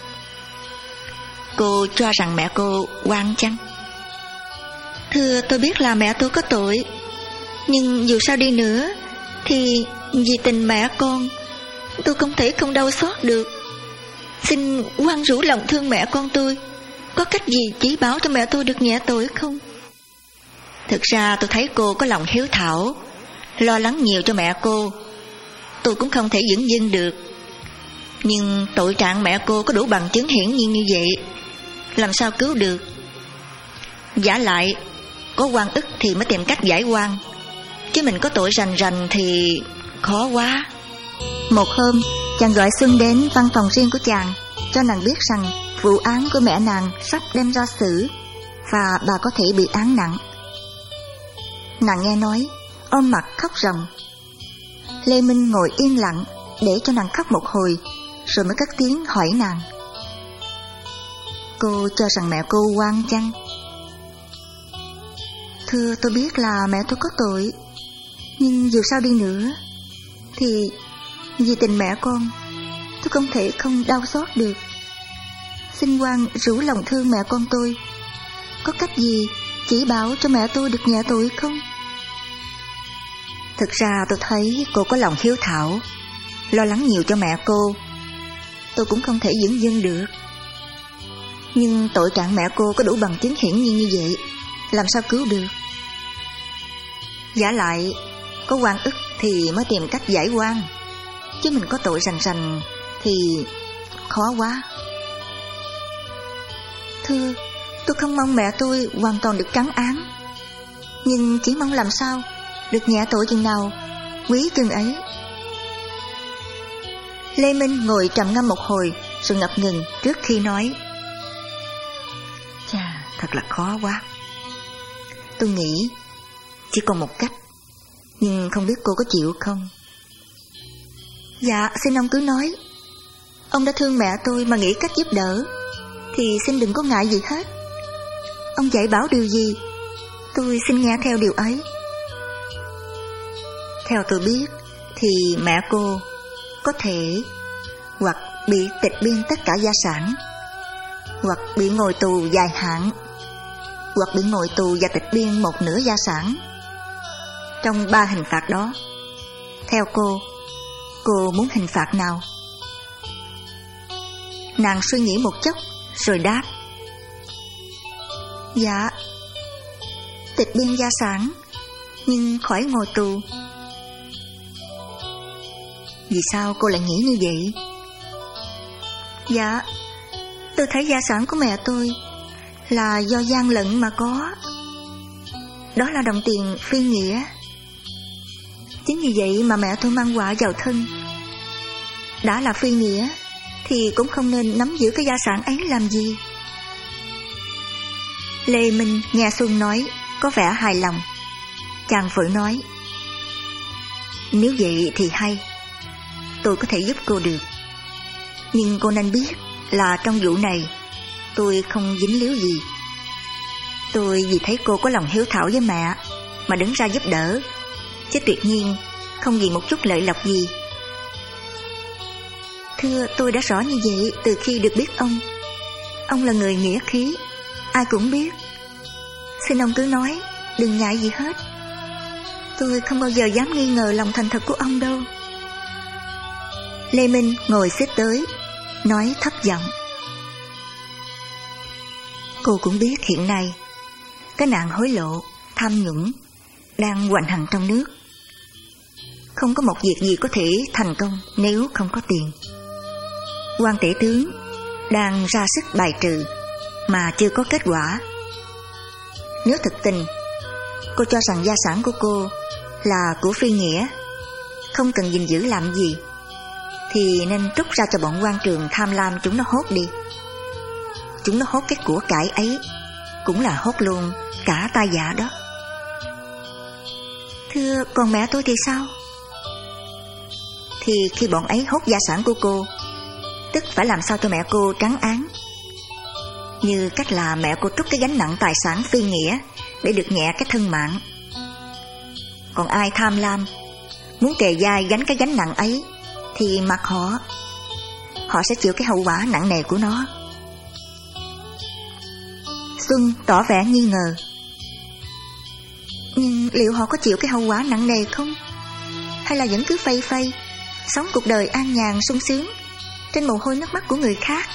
cô cho rằng mẹ cô oan chăng? Thưa, tôi biết là mẹ tôi có tội, nhưng dù sao đi nữa thì vì tình mẹ con, tôi không thể không đau xót được. Xin quan rủ lòng thương mẹ con tôi, có cách gì chỉ bảo cho mẹ tôi được nhẹ tội không? Thực ra tôi thấy cô có lòng hiếu thảo, lo lắng nhiều cho mẹ cô. Tôi cũng không thể dửng dưng được. Nhưng tội trạng mẹ cô có đủ bằng chứng hiển nhiên như vậy, làm sao cứu được? Vả lại, có oan ức thì mới tìm cách giải oan, chứ mình có tội rành rành thì khó quá. Một hôm, chàng gọi Xuân đến văn phòng riêng của chàng, cho nàng biết rằng vụ án của mẹ nàng sắp đem ra xử và bà có thể bị án nặng. Nàng nghe nói, ôm mặt khóc ròng. Lê Minh ngồi yên lặng để cho nàng khóc một hồi, rồi mới cất tiếng hỏi nàng: Cô cho rằng mẹ cô oan chăng? Thưa, tôi biết là mẹ tôi có tội, nhưng dù sao đi nữa thì vì tình mẹ con, tôi không thể không đau xót được. Xin quan rủ lòng thương mẹ con tôi, có cách gì chỉ bảo cho mẹ tôi được nhẹ tội không? Thực ra tôi thấy cô có lòng hiếu thảo, lo lắng nhiều cho mẹ cô. Tôi cũng không thể dửng dưng được. Nhưng tội trạng mẹ cô có đủ bằng chứng hiển nhiên như vậy, làm sao cứu được? Vả lại, có oan ức thì mới tìm cách giải oan, chứ mình có tội rành rành thì khó quá. Thưa, tôi không mong mẹ tôi hoàn toàn được trắng án, nhưng chỉ mong làm sao được nhẹ tội chừng nào quý chừng ấy. Lê Minh ngồi trầm ngâm một hồi, rồi ngập ngừng trước khi nói: Chà, thật là khó quá. Tôi nghĩ chỉ còn một cách, nhưng không biết cô có chịu không? Dạ, xin ông cứ nói. Ông đã thương mẹ tôi mà nghĩ cách giúp đỡ, thì xin đừng có ngại gì hết. Ông dạy bảo điều gì, tôi xin nghe theo điều ấy. Theo tôi biết thì mẹ cô có thể hoặc bị tịch biên tất cả gia sản, hoặc bị ngồi tù dài hạn, hoặc bị ngồi tù và tịch biên một nửa gia sản. Trong ba hình phạt đó, theo cô, cô muốn hình phạt nào? Nàng suy nghĩ một chốc rồi đáp: Dạ, tịch biên gia sản, nhưng khỏi ngồi tù. Vì sao cô lại nghĩ như vậy? Dạ, tôi thấy gia sản của mẹ tôi là do gian lận mà có. Đó là đồng tiền phi nghĩa. Chính vì vậy mà mẹ tôi mang họa vào thân. Đã là phi nghĩa thì cũng không nên nắm giữ cái gia sản ấy làm gì. Lê Minh nghe Xuân nói có vẻ hài lòng. Chàng vội nói: Nếu vậy thì hay, tôi có thể giúp cô được. Nhưng cô nên biết là trong vụ này tôi không dính líu gì. Tôi vì thấy cô có lòng hiếu thảo với mẹ mà đứng ra giúp đỡ, chứ tuyệt nhiên không vì một chút lợi lộc gì. Thưa, tôi đã rõ như vậy từ khi được biết ông. Ông là người nghĩa khí, ai cũng biết. Xin ông cứ nói, đừng ngại gì hết. Tôi không bao giờ dám nghi ngờ lòng thành thật của ông đâu. Lê Minh ngồi xích tới, nói thấp giọng: Cô cũng biết hiện nay cái nạn hối lộ, tham nhũng đang hoành hành trong nước. Không có một việc gì có thể thành công nếu không có tiền. Quan tể tướng đang ra sức bài trừ mà chưa có kết quả. Nếu thực tình cô cho rằng gia sản của cô là của phi nghĩa, không cần gìn giữ làm gì, thì nên trút ra cho bọn quan trường tham lam chúng nó hốt đi. Chúng nó hốt cái của cải ấy cũng là hốt luôn cả tai dạ đó. Thưa, còn mẹ tôi thì sao? Thì khi bọn ấy hốt gia sản của cô, tức phải làm sao cho mẹ cô trắng án, như cách là mẹ cô trút cái gánh nặng tài sản phi nghĩa để được nhẹ cái thân mạng. Còn ai tham lam muốn kề vai gánh cái gánh nặng ấy thì mặc họ, họ sẽ chịu cái hậu quả nặng nề của nó. Xuân tỏ vẻ nghi ngờ: Nhưng liệu họ có chịu cái hậu quả nặng nề không? Hay là vẫn cứ phây phây sống cuộc đời an nhàn sung sướng trên mồ hôi nước mắt của người khác?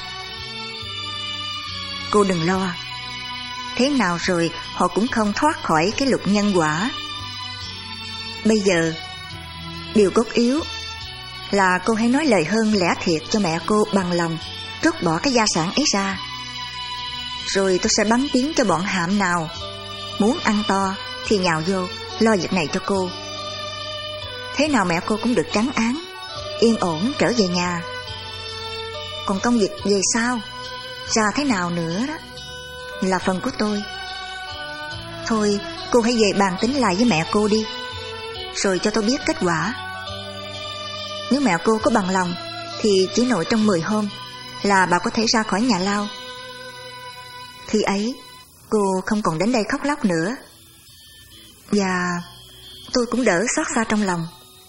Cô đừng lo, thế nào rồi họ cũng không thoát khỏi cái luật nhân quả. Bây giờ điều cốt yếu là cô hãy nói lời hơn lẽ thiệt cho mẹ cô bằng lòng trút bỏ cái gia sản ấy ra. Rồi tôi sẽ bắn tiếng cho bọn hạm nào muốn ăn to thì nhào vô lo việc này cho cô. Thế nào mẹ cô cũng được trắng án, yên ổn trở về nhà. Còn công việc về sau ra thế nào nữa đó là phần của tôi. Thôi cô hãy về bàn tính lại với mẹ cô đi, rồi cho tôi biết kết quả. Nếu mẹ cô có bằng lòng thì chỉ nội trong mười hôm là bà có thể ra khỏi nhà lao. Khi ấy cô không còn đến đây khóc lóc nữa, và tôi cũng đỡ xót xa trong lòng.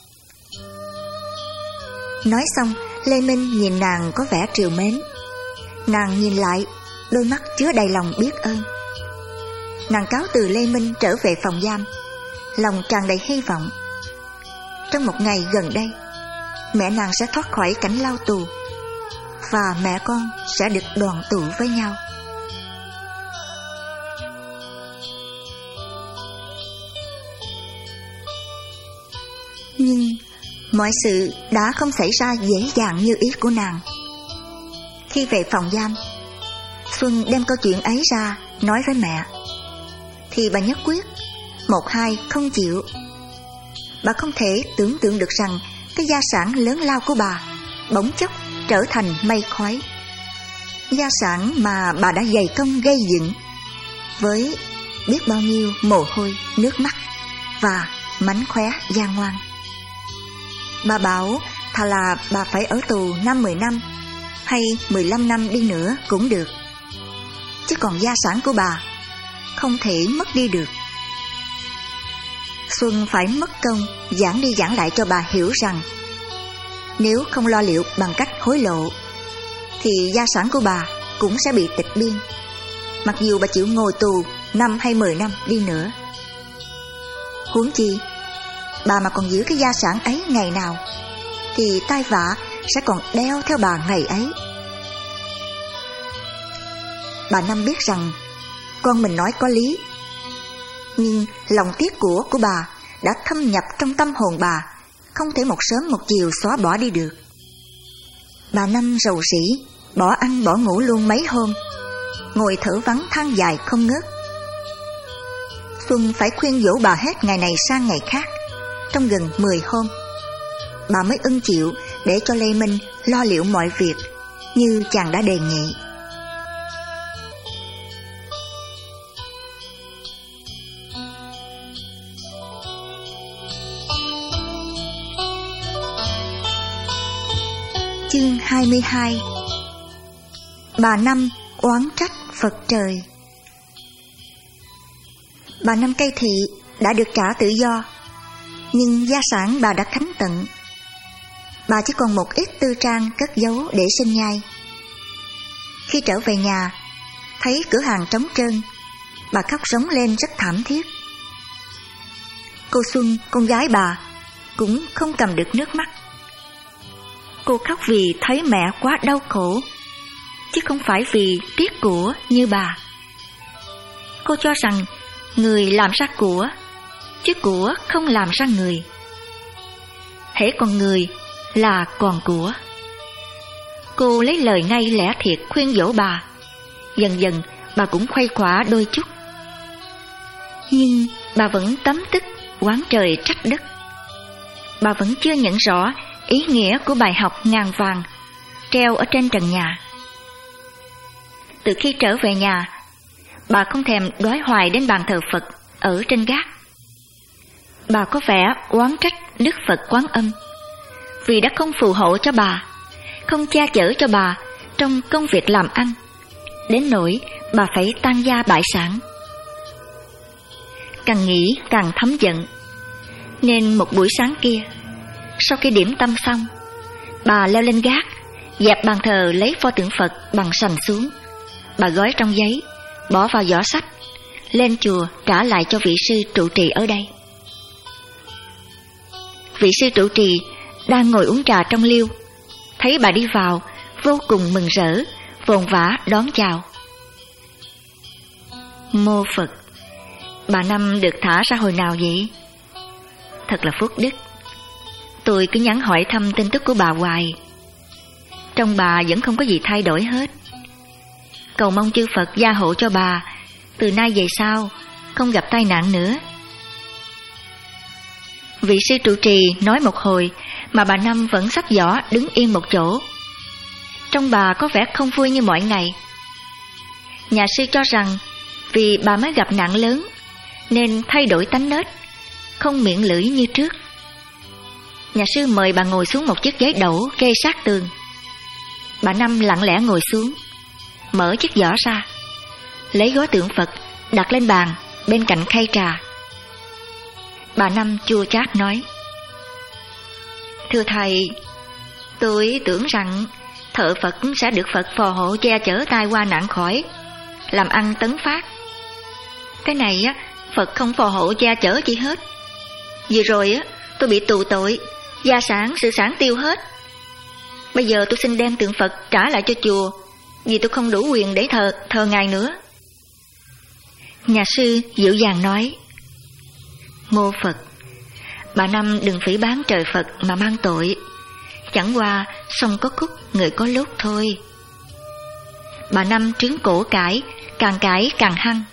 Nói xong, Lê Minh nhìn nàng có vẻ trìu mến. Nàng nhìn lại, đôi mắt chứa đầy lòng biết ơn. Nàng cáo từ Lê Minh trở về phòng giam, lòng tràn đầy hy vọng. Trong một ngày gần đây, mẹ nàng sẽ thoát khỏi cảnh lao tù, và mẹ con sẽ được đoàn tụ với nhau. Nhưng mọi sự đã không xảy ra dễ dàng như ý của nàng. Khi về phòng giam, Xuân đem câu chuyện ấy ra nói với mẹ, thì bà nhất quyết một hai không chịu. Bà không thể tưởng tượng được rằng cái gia sản lớn lao của bà bỗng chốc trở thành mây khói. Gia sản mà bà đã dày công gây dựng với biết bao nhiêu mồ hôi, nước mắt và mánh khóe gian ngoan. Bà bảo thà là bà phải ở tù năm mười năm hay mười lăm năm đi nữa cũng được, chứ còn gia sản của bà không thể mất đi được. Xuân phải mất công giảng đi giảng lại cho bà hiểu rằng nếu không lo liệu bằng cách hối lộ thì gia sản của bà cũng sẽ bị tịch biên, mặc dù bà chịu ngồi tù năm hay mười năm đi nữa. Huống chi bà mà còn giữ cái gia sản ấy ngày nào thì tai vạ sẽ còn đeo theo bà ngày ấy. Bà Năm biết rằng con mình nói có lý, nhưng lòng tiếc của của bà đã thâm nhập trong tâm hồn bà, không thể một sớm một chiều xóa bỏ đi được. Bà Năm rầu rĩ, bỏ ăn bỏ ngủ luôn mấy hôm, ngồi thở vắng than dài không ngớt. Xuân phải khuyên dỗ bà hết ngày này sang ngày khác, trong gần mười hôm, bà mới ưng chịu để cho Lê Minh lo liệu mọi việc như chàng đã đề nghị. Chương hai mươi hai. Bà Năm oán trách Phật trời. Bà Năm Cây Thị đã được trả tự do, nhưng gia sản bà đã khánh tận. Bà chỉ còn một ít tư trang cất giấu để sinh nhai. Khi trở về nhà, thấy cửa hàng trống trơn, bà khóc rống lên rất thảm thiết. Cô Xuân, con gái bà, cũng không cầm được nước mắt. Cô khóc vì thấy mẹ quá đau khổ, chứ không phải vì tiếc của như bà. Cô cho rằng người làm ra của, chứ của không làm ra người. Hễ còn người là còn của. Cô lấy lời ngay lẽ thiệt khuyên dỗ bà. Dần dần bà cũng khuây khỏa đôi chút. Nhưng bà vẫn tấm tức oán trời trách đất. Bà vẫn chưa nhận rõ ý nghĩa của bài học ngàn vàng treo ở trên trần nhà. Từ khi trở về nhà, bà không thèm đói hoài đến bàn thờ Phật ở trên gác. Bà có vẻ oán trách Đức Phật Quán Âm vì đã không phù hộ cho bà, không che chở cho bà trong công việc làm ăn, đến nỗi bà phải tan gia bại sản. Càng nghĩ càng thấm giận, nên một buổi sáng kia, sau khi điểm tâm xong, bà leo lên gác, dẹp bàn thờ lấy pho tượng Phật bằng sành xuống. Bà gói trong giấy, bỏ vào giỏ sách, lên chùa trả lại cho vị sư trụ trì ở đây. Vị sư trụ trì đang ngồi uống trà trong liêu, thấy bà đi vào, vô cùng mừng rỡ, vồn vã đón chào. Mô Phật, bà Năm được thả ra hồi nào vậy? Thật là phước đức. Tôi cứ nhắn hỏi thăm tin tức của bà hoài. Trong bà vẫn không có gì thay đổi hết. Cầu mong chư Phật gia hộ cho bà, từ nay về sau không gặp tai nạn nữa. Vị sư trụ trì nói một hồi mà bà Năm vẫn xách giỏ đứng yên một chỗ. Trong bà có vẻ không vui như mọi ngày. Nhà sư cho rằng vì bà mới gặp nạn lớn nên thay đổi tánh nết, không miệng lưỡi như trước. Nhà sư mời bà ngồi xuống một chiếc ghế đẩu kê sát tường. Bà Năm lặng lẽ ngồi xuống, mở chiếc giỏ ra, lấy gói tượng Phật đặt lên bàn bên cạnh khay trà. Bà Năm chua chát nói: "Thưa thầy, tôi tưởng rằng thợ Phật sẽ được Phật phò hộ che chở tai qua nạn khỏi, làm ăn tấn phát. Cái này á, Phật không phò hộ che chở chi hết. Vừa rồi á, tôi bị tù tội, gia sản sự sản tiêu hết. Bây giờ tôi xin đem tượng Phật trả lại cho chùa, vì tôi không đủ quyền để thờ thờ ngài nữa." Nhà sư dịu dàng nói: "Mô Phật, bà Năm đừng phỉ báng trời Phật mà mang tội. Chẳng qua sông có khúc, người có lúc thôi." Bà Năm trướng cổ cãi, càng cãi càng hăng: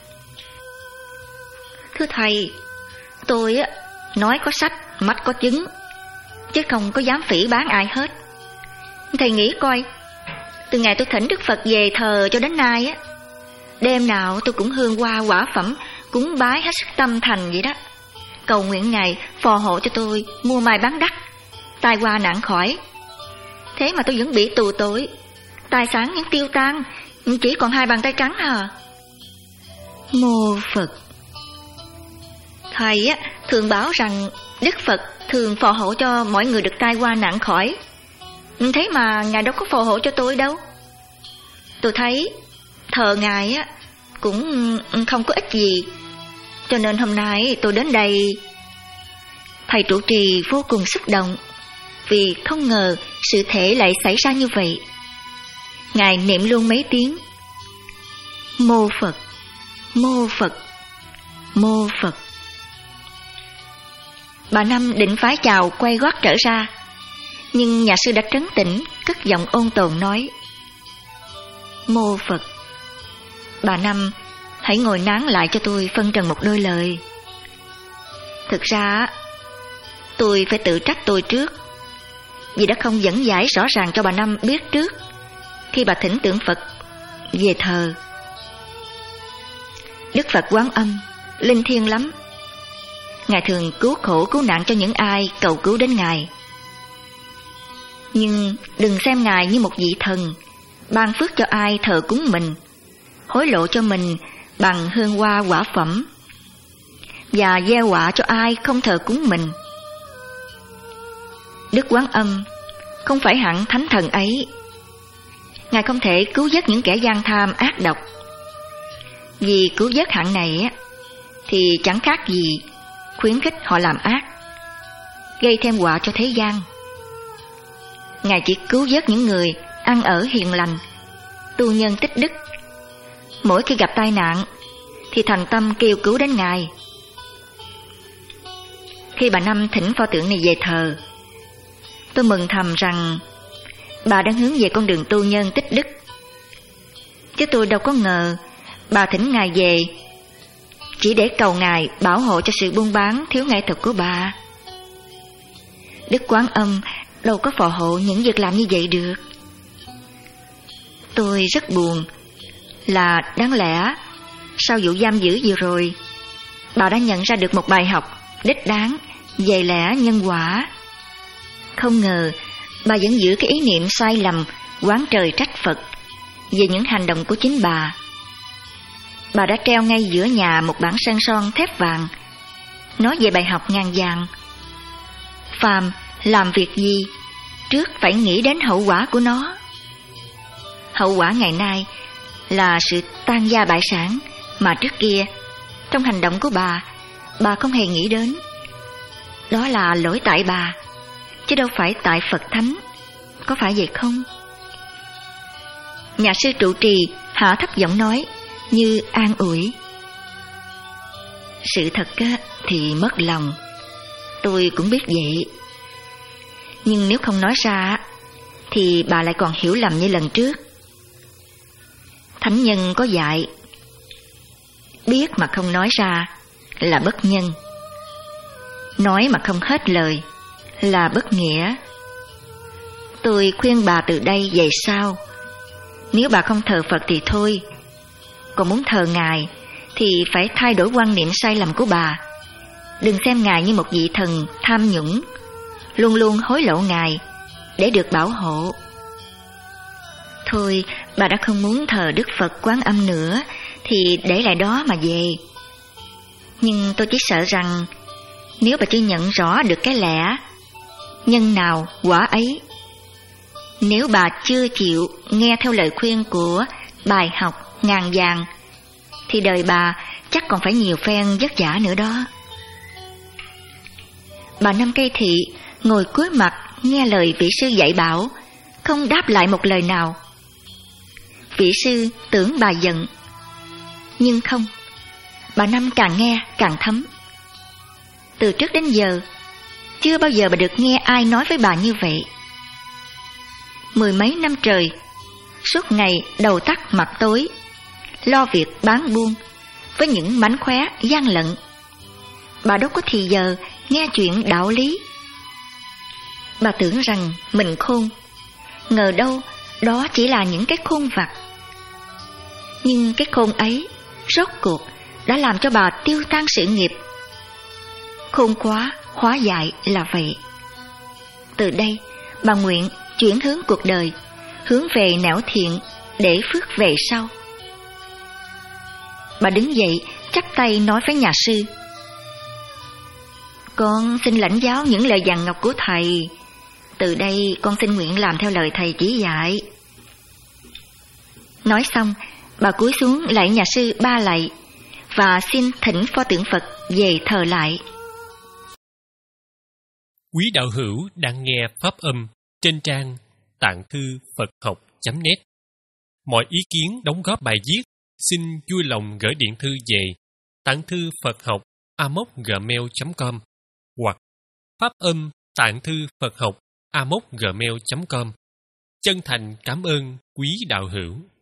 "Thưa thầy, tôi á nói có sách, mắt có chứng, chứ không có dám phỉ báng ai hết. Thầy nghĩ coi, từ ngày tôi thỉnh Đức Phật về thờ cho đến nay á, đêm nào tôi cũng hương hoa quả phẩm cúng bái hết sức tâm thành vậy đó, cầu nguyện ngài phò hộ cho tôi mua mai bán đắt, tai qua nạn khỏi. Thế mà tôi vẫn bị tù tội, tài sản những tiêu tan, chỉ còn hai bàn tay trắng à." Mô Phật, thầy á thường bảo rằng Đức Phật thường phò hộ cho mọi người được tai qua nạn khỏi. Thế mà ngài đâu có phò hộ cho tôi đâu. Tôi thấy thờ ngài á cũng không có ích gì, cho nên hôm nay tôi đến đây. Thầy trụ trì vô cùng xúc động, vì không ngờ sự thể lại xảy ra như vậy. Ngài niệm luôn mấy tiếng: "Mô Phật, Mô Phật, Mô Phật." Bà Năm định phái chào quay gót trở ra, nhưng nhà sư đã trấn tĩnh, cất giọng ôn tồn nói: "Mô Phật, bà Năm hãy ngồi nán lại cho tôi phân trần một đôi lời. Thực ra tôi phải tự trách tôi trước, vì đã không dẫn giải rõ ràng cho bà Năm biết trước khi bà thỉnh tượng Phật về thờ. Đức Phật Quán Âm linh thiêng lắm. Ngài thường cứu khổ cứu nạn cho những ai cầu cứu đến Ngài. Nhưng đừng xem Ngài như một vị thần ban phước cho ai thờ cúng mình, hối lộ cho mình bằng hương hoa quả phẩm, và gieo họa cho ai không thờ cúng mình. Đức Quán Âm không phải hạng thánh thần ấy. Ngài không thể cứu vớt những kẻ gian tham ác độc. Vì cứu vớt hạng này thì chẳng khác gì khuyến khích họ làm ác, gây thêm họa cho thế gian. Ngài chỉ cứu vớt những người ăn ở hiền lành, tu nhân tích đức. Mỗi khi gặp tai nạn thì thành tâm kêu cứu đến Ngài. Khi bà Năm thỉnh pho tượng này về thờ, tôi mừng thầm rằng bà đang hướng về con đường tu nhân tích đức. Chứ tôi đâu có ngờ bà thỉnh Ngài về chỉ để cầu Ngài bảo hộ cho sự buôn bán thiếu nghệ thuật của bà. Đức Quán Âm đâu có phò hộ những việc làm như vậy được. Tôi rất buồn là đáng lẽ sau vụ giam giữ vừa rồi, bà đã nhận ra được một bài học đích đáng về lẽ nhân quả. Không ngờ bà vẫn giữ cái ý niệm sai lầm oán trời trách Phật về những hành động của chính bà. Bà đã treo ngay giữa nhà một bảng sơn son thép vàng nói về bài học ngàn vàng: phàm làm việc gì trước phải nghĩ đến hậu quả của nó. Hậu quả ngày nay là sự tan gia bại sản mà trước kia trong hành động của bà, bà không hề nghĩ đến. Đó là lỗi tại bà, chứ đâu phải tại Phật Thánh, có phải vậy không? Nhà sư trụ trì hạ thấp giọng nói như an ủi: sự thật á, thì mất lòng, tôi cũng biết vậy. Nhưng nếu không nói ra thì bà lại còn hiểu lầm như lần trước. Thánh nhân có dạy, biết mà không nói ra là bất nhân, nói mà không hết lời là bất nghĩa. Tôi khuyên bà từ đây về sau, nếu bà không thờ Phật thì thôi, còn muốn thờ Ngài thì phải thay đổi quan niệm sai lầm của bà. Đừng xem Ngài như một vị thần tham nhũng, luôn luôn hối lộ Ngài để được bảo hộ. Thôi, bà đã không muốn thờ Đức Phật Quán Âm nữa thì để lại đó mà về. Nhưng tôi chỉ sợ rằng nếu bà chưa nhận rõ được cái lẽ nhân nào quả ấy, nếu bà chưa chịu nghe theo lời khuyên của bài học ngàn vàng, thì đời bà chắc còn phải nhiều phen vất vả nữa đó. Bà Năm Cây Thị ngồi cúi mặt nghe lời vị sư dạy bảo, không đáp lại một lời nào. Vị sư tưởng bà giận, nhưng không, bà Năm càng nghe càng thấm. Từ trước đến giờ, chưa bao giờ bà được nghe ai nói với bà như vậy. Mười mấy năm trời, suốt ngày đầu tắt mặt tối, lo việc bán buôn với những mánh khóe gian lận, bà đâu có thì giờ nghe chuyện đạo lý. Bà tưởng rằng mình khôn, ngờ đâu đó chỉ là những cái khôn vặt. Nhưng cái khôn ấy rốt cuộc đã làm cho bà tiêu tan sự nghiệp. Khôn quá hóa dại là vậy. Từ đây bà nguyện chuyển hướng cuộc đời, hướng về nẻo thiện để phước về sau. Bà đứng dậy chắp tay nói với nhà sư: Con xin lãnh giáo những lời vàng ngọc của thầy. Từ đây con xin nguyện làm theo lời thầy chỉ dạy. Nói xong, bà cúi xuống lạy nhà sư ba lạy và xin thỉnh pho tượng Phật về thờ lại. Quý đạo hữu đang nghe pháp âm trên trang tạng thư Phật học chấm net. Mọi ý kiến đóng góp bài viết xin vui lòng gửi điện thư về tạng thư Phật học a mốc gmail chấm com hoặc pháp âm tạng thư Phật học a mốc gmail chấm com. Chân thành cảm ơn quý đạo hữu.